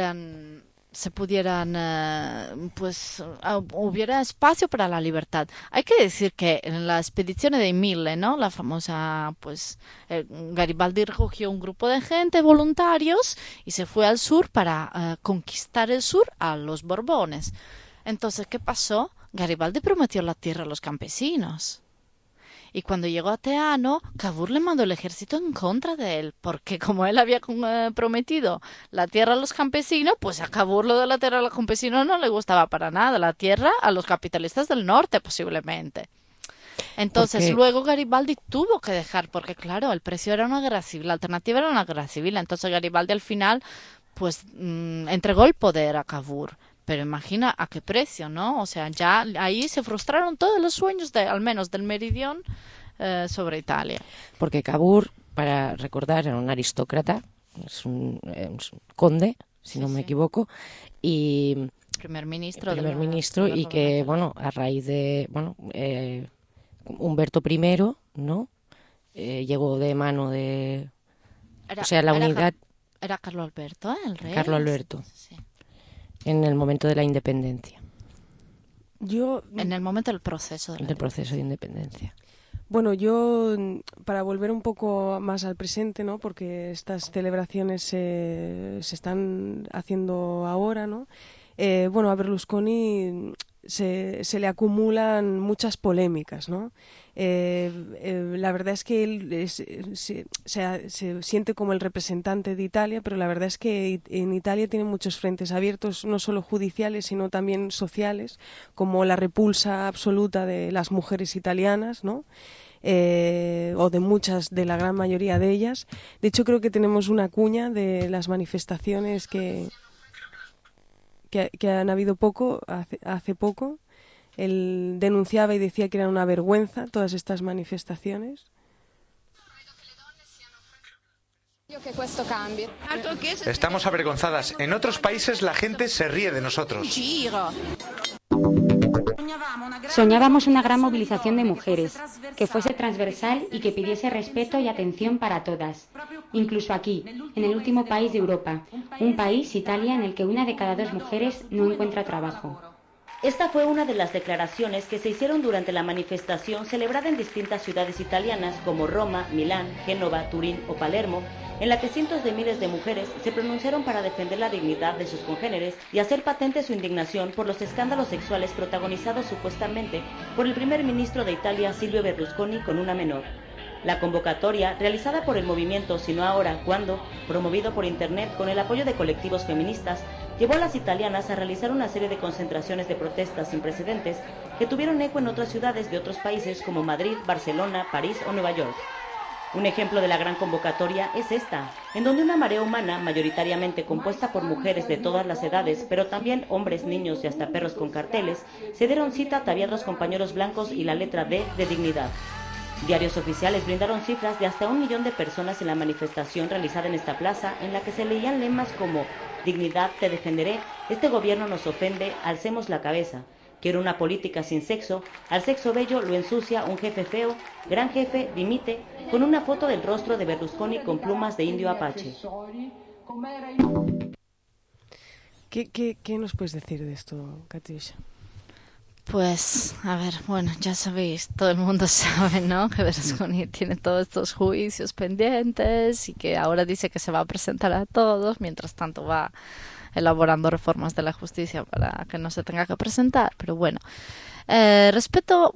hubiera espacio para la libertad. Hay que decir que en la expedición de Mille, ¿no? La famosa, Garibaldi recogió un grupo de gente, voluntarios, y se fue al sur para conquistar el sur a los Borbones. Entonces, ¿qué pasó? Garibaldi prometió la tierra a los campesinos. Y cuando llegó a Teano, Cavour le mandó el ejército en contra de él, porque como él había prometido la tierra a los campesinos, pues a Cavour lo de la tierra a los campesinos no le gustaba para nada, la tierra a los capitalistas del norte posiblemente. Entonces luego Garibaldi tuvo que dejar, porque claro, el precio era una guerra civil, la alternativa era una guerra civil, entonces Garibaldi al final entregó el poder a Cavour. Pero imagina a qué precio, ¿no? O sea, ya ahí se frustraron todos los sueños, al menos del Meridión, sobre Italia. Porque Cavour, para recordar, era un aristócrata, es un conde, si no me equivoco, y primer ministro y que, a raíz de, Humberto I, ¿no? Llegó de mano de... la unidad... Era Carlo Alberto, el rey. Carlo Alberto. Sí. En el momento de la independencia. En el momento del proceso de independencia. Bueno, yo, para volver un poco más al presente, ¿no? Porque estas celebraciones se están haciendo ahora, ¿no? A Berlusconi se le acumulan muchas polémicas, ¿no? La verdad es que él se siente como el representante de Italia, pero la verdad es que en Italia tiene muchos frentes abiertos, no solo judiciales, sino también sociales, como la repulsa absoluta de las mujeres italianas, ¿no? O de la gran mayoría de ellas. De hecho, creo que tenemos una cuña de las manifestaciones que han habido hace poco. Él denunciaba y decía que eran una vergüenza todas estas manifestaciones. Estamos avergonzadas. En otros países la gente se ríe de nosotros. Soñábamos una gran movilización de mujeres, que fuese transversal y que pidiese respeto y atención para todas. Incluso aquí, en el último país de Europa, un país, Italia, en el que 1 de cada 2 mujeres no encuentra trabajo. Esta fue una de las declaraciones que se hicieron durante la manifestación celebrada en distintas ciudades italianas como Roma, Milán, Génova, Turín o Palermo, en la que cientos de miles de mujeres se pronunciaron para defender la dignidad de sus congéneres y hacer patente su indignación por los escándalos sexuales protagonizados supuestamente por el primer ministro de Italia, Silvio Berlusconi, con una menor. La convocatoria, realizada por el movimiento Si no ahora, ¿cuándo?, promovido por internet con el apoyo de colectivos feministas, llevó a las italianas a realizar una serie de concentraciones de protestas sin precedentes que tuvieron eco en otras ciudades de otros países como Madrid, Barcelona, París o Nueva York. Un ejemplo de la gran convocatoria es esta, en donde una marea humana, mayoritariamente compuesta por mujeres de todas las edades, pero también hombres, niños y hasta perros con carteles, se dieron cita ataviados con pañuelos blancos y la letra D de dignidad. Diarios oficiales brindaron cifras de hasta 1 millón de personas en la manifestación realizada en esta plaza, en la que se leían lemas como «Dignidad, te defenderé», «Este gobierno nos ofende, alcemos la cabeza», «Quiero una política sin sexo», «Al sexo bello lo ensucia un jefe feo», «Gran jefe, dimite», con una foto del rostro de Berlusconi con plumas de indio apache. ¿Qué nos puedes decir de esto, Katyusha? Pues, a ver, bueno, ya sabéis, todo el mundo sabe, ¿no?, que Berlusconi tiene todos estos juicios pendientes y que ahora dice que se va a presentar a todos, mientras tanto va elaborando reformas de la justicia para que no se tenga que presentar, pero bueno. Respecto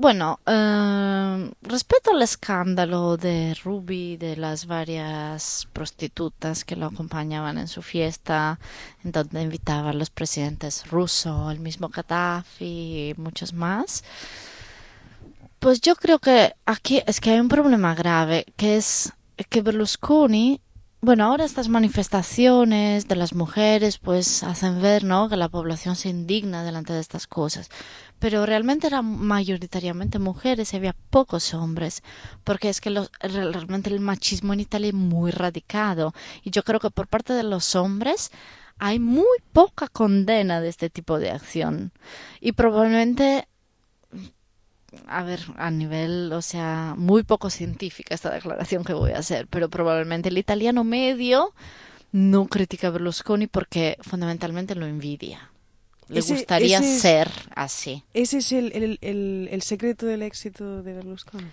al escándalo de Ruby, de las varias prostitutas que lo acompañaban en su fiesta, en donde invitaba a los presidentes rusos, el mismo Gaddafi y muchos más, pues yo creo que aquí es que hay un problema grave, que es que Berlusconi, bueno, ahora estas manifestaciones de las mujeres pues hacen ver, ¿no?, que la población se indigna delante de estas cosas, pero realmente eran mayoritariamente mujeres y había pocos hombres, porque es que realmente el machismo en Italia es muy radicado y yo creo que por parte de los hombres hay muy poca condena de este tipo de acción y probablemente, a ver, a nivel, o sea, muy poco científica esta declaración que voy a hacer, pero probablemente el italiano medio no critica a Berlusconi porque fundamentalmente lo envidia. Le gustaría ser así. ¿Ese es el secreto del éxito de Berlusconi?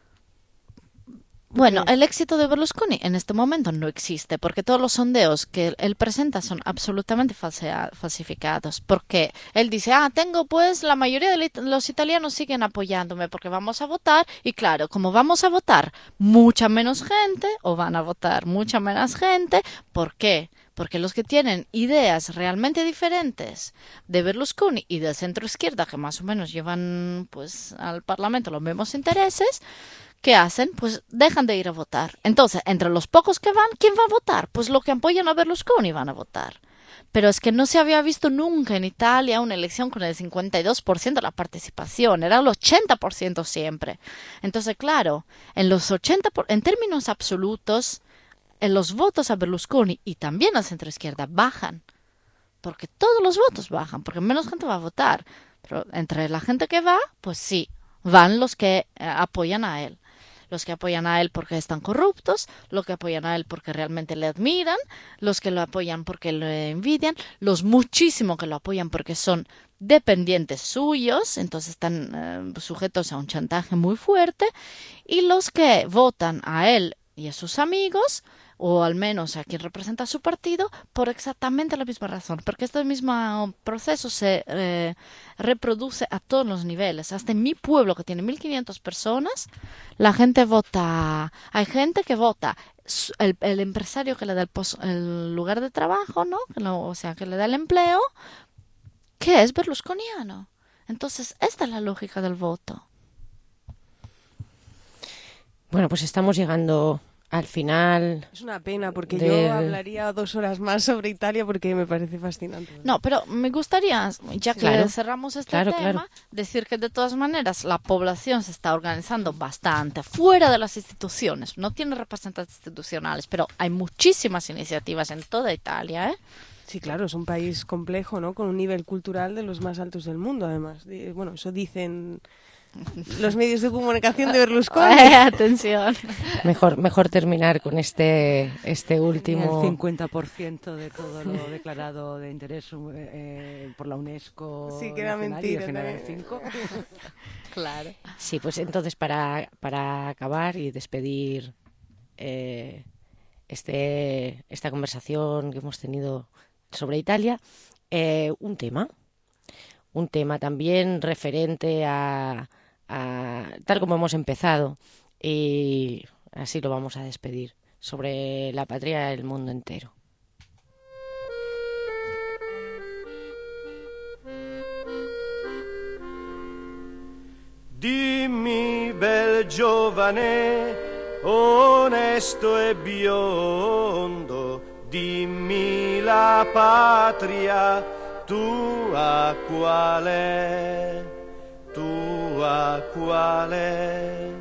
Bueno, el éxito de Berlusconi en este momento no existe porque todos los sondeos que él presenta son absolutamente falsificados, porque él dice, tengo pues la mayoría de los italianos siguen apoyándome porque vamos a votar y claro, como vamos a votar mucha menos gente o van a votar mucha menos gente, ¿por qué? Porque los que tienen ideas realmente diferentes de Berlusconi y de centro izquierda, que más o menos llevan pues al Parlamento los mismos intereses, ¿qué hacen? Pues dejan de ir a votar. Entonces, entre los pocos que van, ¿quién va a votar? Pues los que apoyan a Berlusconi van a votar. Pero es que no se había visto nunca en Italia una elección con el 52% de la participación, era el 80% siempre. Entonces, claro, en términos absolutos, en los votos a Berlusconi y también a centroizquierda bajan, porque todos los votos bajan, porque menos gente va a votar. Pero entre la gente que va, pues sí, van los que apoyan a él. los que apoyan a él porque están corruptos, los que apoyan a él porque realmente le admiran, los que lo apoyan porque lo envidian, los muchísimos que lo apoyan porque son dependientes suyos, entonces están sujetos a un chantaje muy fuerte, y los que votan a él y a sus amigos, o al menos a quien representa su partido, por exactamente la misma razón, porque este mismo proceso se reproduce a todos los niveles. Hasta en mi pueblo, que tiene 1.500 personas, la gente vota, hay gente que vota el empresario que le da el lugar de trabajo, ¿no? O sea, que le da el empleo, que es berlusconiano. Entonces, esta es la lógica del voto. Bueno, pues estamos llegando al final. Es una pena, porque yo hablaría 2 horas más sobre Italia porque me parece fascinante. No, pero me gustaría, ya que cerramos este tema, decir que de todas maneras la población se está organizando bastante fuera de las instituciones. No tiene representantes institucionales, pero hay muchísimas iniciativas en toda Italia, ¿eh? Sí, claro, es un país complejo, ¿no? Con un nivel cultural de los más altos del mundo, además. Bueno, eso dicen los medios de comunicación de Berlusconi. Atención. Mejor terminar con este último. El 50% de todo lo declarado de interés por la UNESCO. Sí, que era mentira. Claro. Sí, pues entonces para acabar y despedir esta conversación que hemos tenido sobre Italia, un tema también referente a tal como hemos empezado, y así lo vamos a despedir, sobre la patria del mundo entero. Dimmi, bel giovane, onesto e biondo, dimmi la patria tua qual è, tua qual è.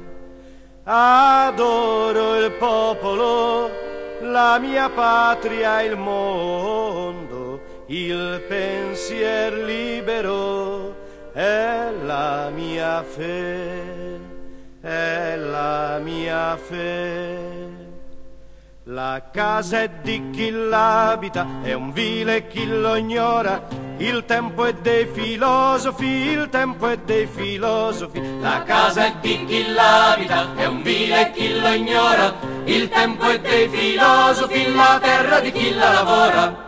Adoro il popolo, la mia patria, il mondo, il pensier libero è la mia fe, è la mia fe. La casa è di chi l'abita, è un vile chi lo ignora. Il tempo è dei filosofi, il tempo è dei filosofi. La casa è di chi l'abita, è un vile chi lo ignora. Il tempo è dei filosofi, la terra di chi la lavora.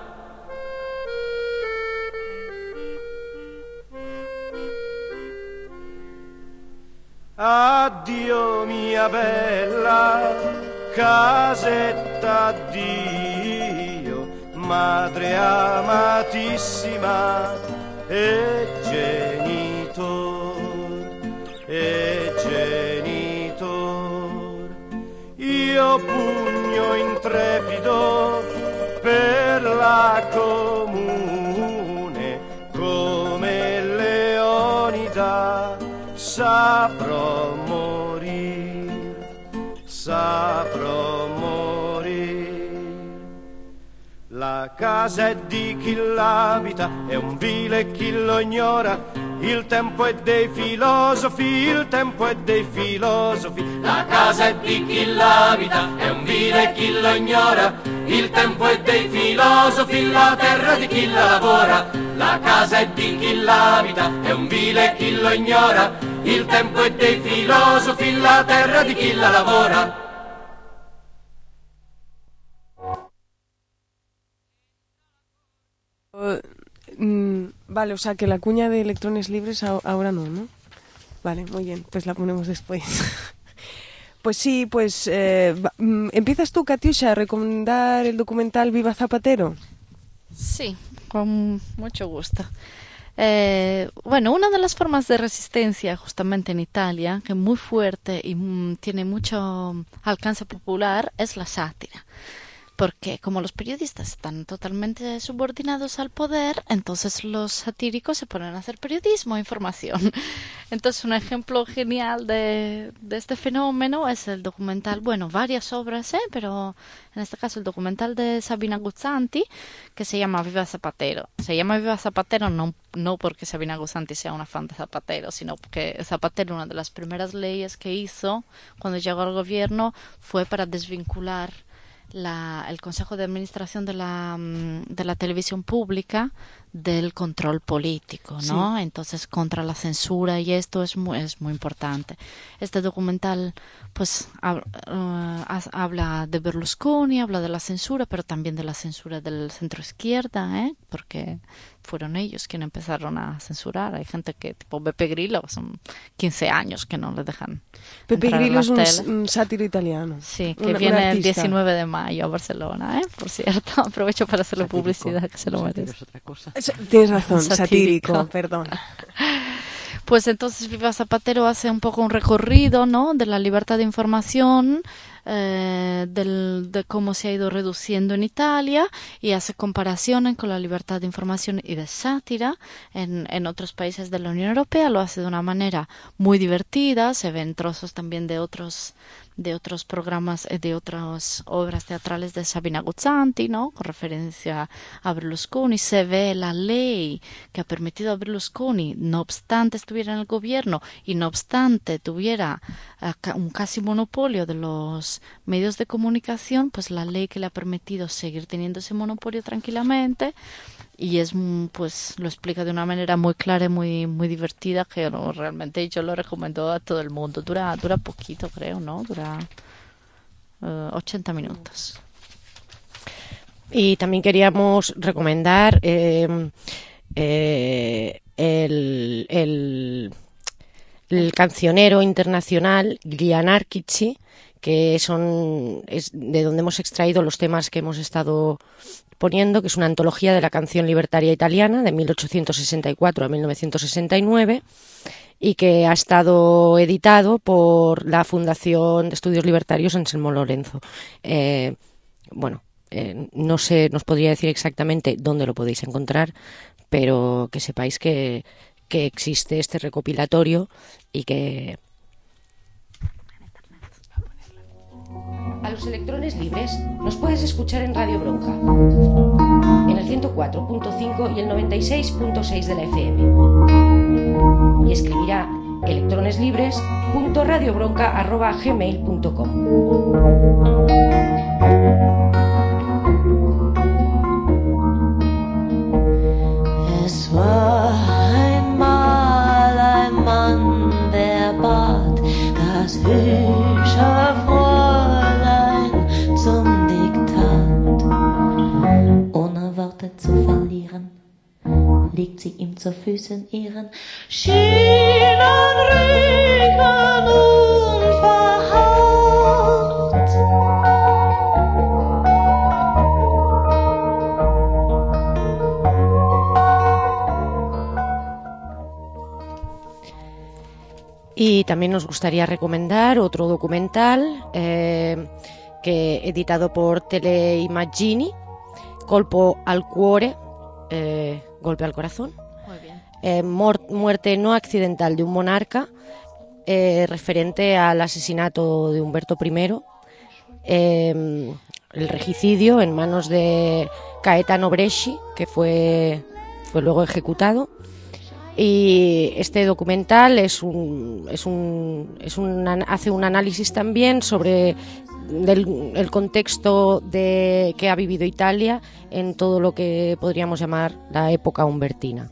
Addio mia bella casetta, addio madre amatissima e genitor, io pugno intrepido per la comune come Leonida saprò morir, saprò morir. La casa è di chi l'abita, è un vile chi lo ignora. Il tempo è dei filosofi, il tempo è dei filosofi. La casa è di chi l'abita, è un vile chi lo ignora. Il tempo è dei filosofi, la terra di chi la lavora. La casa è di chi l'abita, è un vile chi lo ignora. Il tempo è dei filosofi, la terra di chi la lavora. Vale, o sea que la cuña de electrones libres ahora no. Vale, muy bien, pues la ponemos después. Pues sí, pues empiezas tú, Katiusha, a recomendar el documental Viva Zapatero. Sí, con mucho gusto. Bueno, una de las formas de resistencia justamente en Italia, que es muy fuerte y tiene mucho alcance popular, es la sátira. porque como los periodistas están totalmente subordinados al poder, entonces los satíricos se ponen a hacer periodismo e información. Entonces un ejemplo genial de este fenómeno es el documental, bueno, varias obras, pero en este caso el documental de Sabina Guzzanti, que se llama Viva Zapatero. Se llama Viva Zapatero no porque Sabina Guzzanti sea una fan de Zapatero, sino porque Zapatero, una de las primeras leyes que hizo cuando llegó al gobierno fue para desvincular el Consejo de Administración de la televisión pública del control político, ¿no? Sí. Entonces, contra la censura, y esto es muy importante. Este documental, pues, habla de Berlusconi, habla de la censura, pero también de la censura del centro izquierda, porque fueron ellos quienes empezaron a censurar. Hay gente que, tipo Beppe Grillo, son 15 años que no le dejan. Beppe Grillo es un sátiro italiano. Sí, que viene el 19 de mayo a Barcelona, por cierto. Aprovecho para hacerle publicidad, que se lo merece. Es otra cosa. Tienes razón, satírico, perdón. Pues entonces Viva Zapatero hace un poco un recorrido, ¿no?, de la libertad de información, de cómo se ha ido reduciendo en Italia, y hace comparaciones con la libertad de información y de sátira en otros países de la Unión Europea. Lo hace de una manera muy divertida, se ven trozos también de otros programas, de otras obras teatrales de Sabina Guzzanti, ¿no?, con referencia a Berlusconi. Se ve la ley que ha permitido a Berlusconi, no obstante estuviera en el gobierno y no obstante tuviera un casi monopolio de los medios de comunicación, pues la ley que le ha permitido seguir teniendo ese monopolio tranquilamente. Y pues lo explica de una manera muy clara y muy divertida, que realmente yo lo recomiendo a todo el mundo. Dura poquito, creo, ¿no? Dura 80 minutos. Y también queríamos recomendar el cancionero internacional Glianarchici, que es de donde hemos extraído los temas que hemos estado poniendo, que es una antología de la canción libertaria italiana de 1864 a 1969, y que ha estado editado por la Fundación de Estudios Libertarios Anselmo Lorenzo. No sé, nos podría decir exactamente dónde lo podéis encontrar, pero que sepáis que existe este recopilatorio y que... A los electrones libres nos puedes escuchar en Radio Bronca, en el 104.5 y el 96.6 de la FM. Y escribirá electroneslibres.radiobronca@gmail.com. Es war einmal ein Mann, der bat das hübsche Fräulein zum Diktat. Ohne Worte zu verlieren, legt sie ihm zu Füßen ihren schönen Rücken unverhaut. Y también nos gustaría recomendar otro documental que editado por Teleimmagini, Colpo al cuore, golpe al corazón. Muy bien. Muerte no accidental de un monarca, referente al asesinato de Humberto I, el regicidio en manos de Gaetano Bresci, que fue luego ejecutado. Y este documental hace un análisis también sobre el contexto que ha vivido Italia en todo lo que podríamos llamar la época humbertina.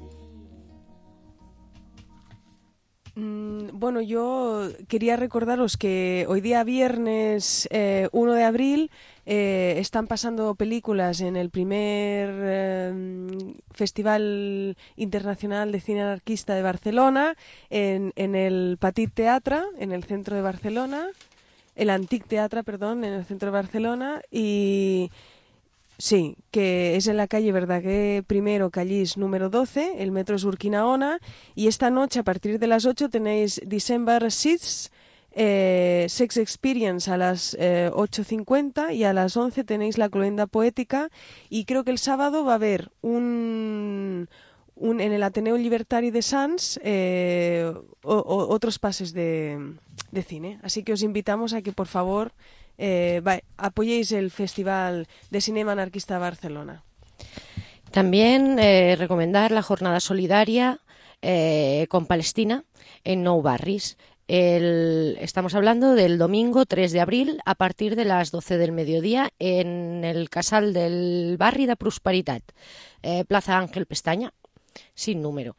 Bueno, yo quería recordaros que hoy día viernes 1 de abril están pasando películas en el primer Festival Internacional de Cine Anarquista de Barcelona, en el Petit Teatre, en el centro de Barcelona, el Antic Teatre, perdón, en el centro de Barcelona, y sí, que es en la calle Verdaguer I, Callís número 12, el metro es Urquinaona, y esta noche a partir de las 8 tenéis December 6, Sex Experience a las 8:50 y a las 11 tenéis La Cloenda Poética, y creo que el sábado va a haber en el Ateneo Libertari de Sants otros pases de cine. Así que os invitamos a que, por favor, apoyéis el Festival de Cinema Anarquista de Barcelona. También recomendar la jornada solidaria con Palestina en Nou Barris. Estamos hablando del domingo 3 de abril a partir de las 12 del mediodía en el Casal del Barri de Prosperitat, Plaza Ángel Pestaña, sin número.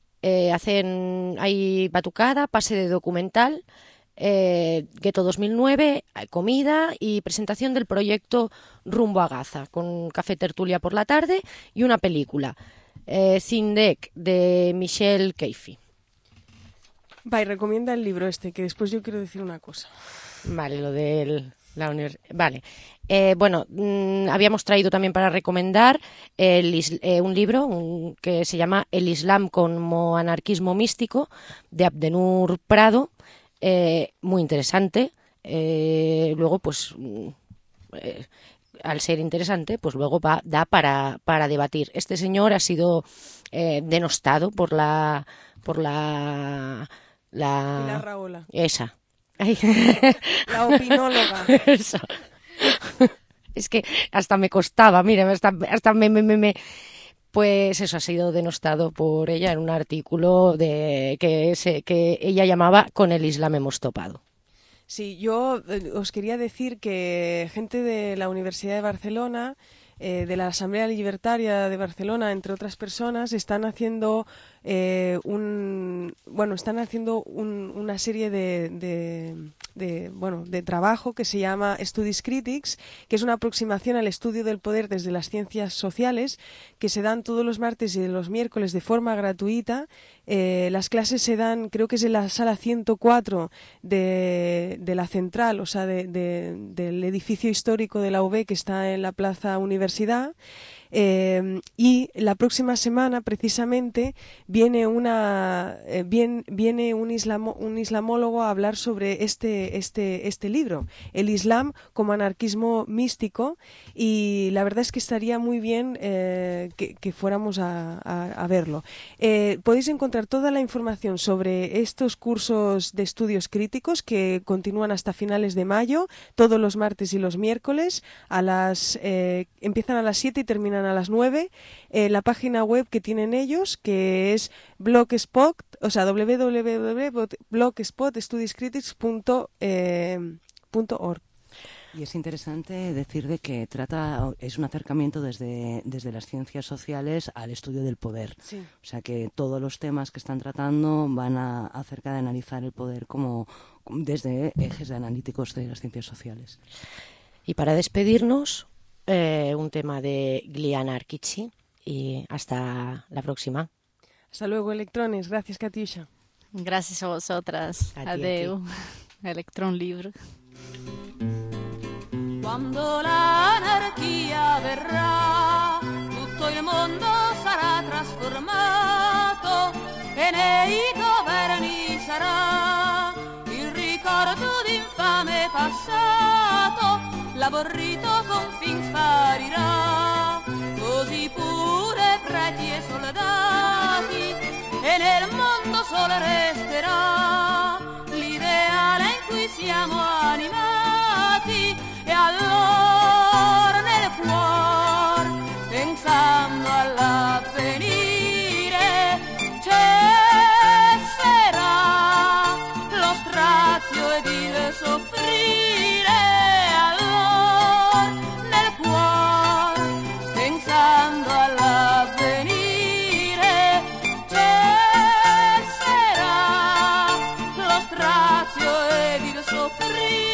Hay batucada, pase de documental, Gueto 2009, comida y presentación del proyecto Rumbo a Gaza, con café tertulia por la tarde y una película, Zindek, de Michel Keifi. Va, y recomienda el libro que después yo quiero decir una cosa. Vale, lo de la universidad. Vale. Habíamos traído también para recomendar un libro que se llama El Islam como anarquismo místico, de Abdenur Prado. Muy interesante. Luego, pues, al ser interesante, pues luego da para debatir. Este señor ha sido denostado por la Pilar Rahola. Esa. La opinóloga. Eso. Es que hasta me costaba, mira, hasta pues eso, ha sido denostado por ella en un artículo que ella llamaba Con el Islam hemos topado. Sí, yo os quería decir que gente de la Universidad de Barcelona, de la Asamblea Libertaria de Barcelona, entre otras personas, están haciendo una serie de trabajo que se llama Studies Critics, que es una aproximación al estudio del poder desde las ciencias sociales, que se dan todos los martes y los miércoles de forma gratuita. Las clases se dan, creo que es en la sala 104 de la central, o sea, del edificio histórico de la UB, que está en la Plaza Universidad. Y la próxima semana, precisamente, viene un islamólogo a hablar sobre este libro, El Islam como anarquismo místico, y la verdad es que estaría muy bien que fuéramos a verlo. Podéis encontrar toda la información sobre estos cursos de estudios críticos que continúan hasta finales de mayo, todos los martes y los miércoles, empiezan a las 7 y terminan a las 9. La página web que tienen ellos, que es Blogspot, o sea, www.blogspotstudiescritics.org. Y es interesante decir de que es un acercamiento desde las ciencias sociales al estudio del poder. Sí. O sea que todos los temas que están tratando van acerca de analizar el poder como desde ejes analíticos de las ciencias sociales. Y para despedirnos, un tema de Gliana Arkici, y hasta la próxima. Hasta luego, electrones. Gracias, Katiusha. Gracias a vosotras. Adeu. Electron Libre. Quando l'anarchia verrà, tutto il mondo sarà trasformato e nei governi sarà il ricordo d'infame passato, l'aborrito confin sparirà, così pure preti e soldati, e nel mondo solo resterà l'ideale in cui siamo animati, e allora nel cuore, pensando all'avvenire, cesserà lo strazio ed il soffrire. Allora nel cuore, pensando all'avvenire, cesserà lo strazio ed il soffrire.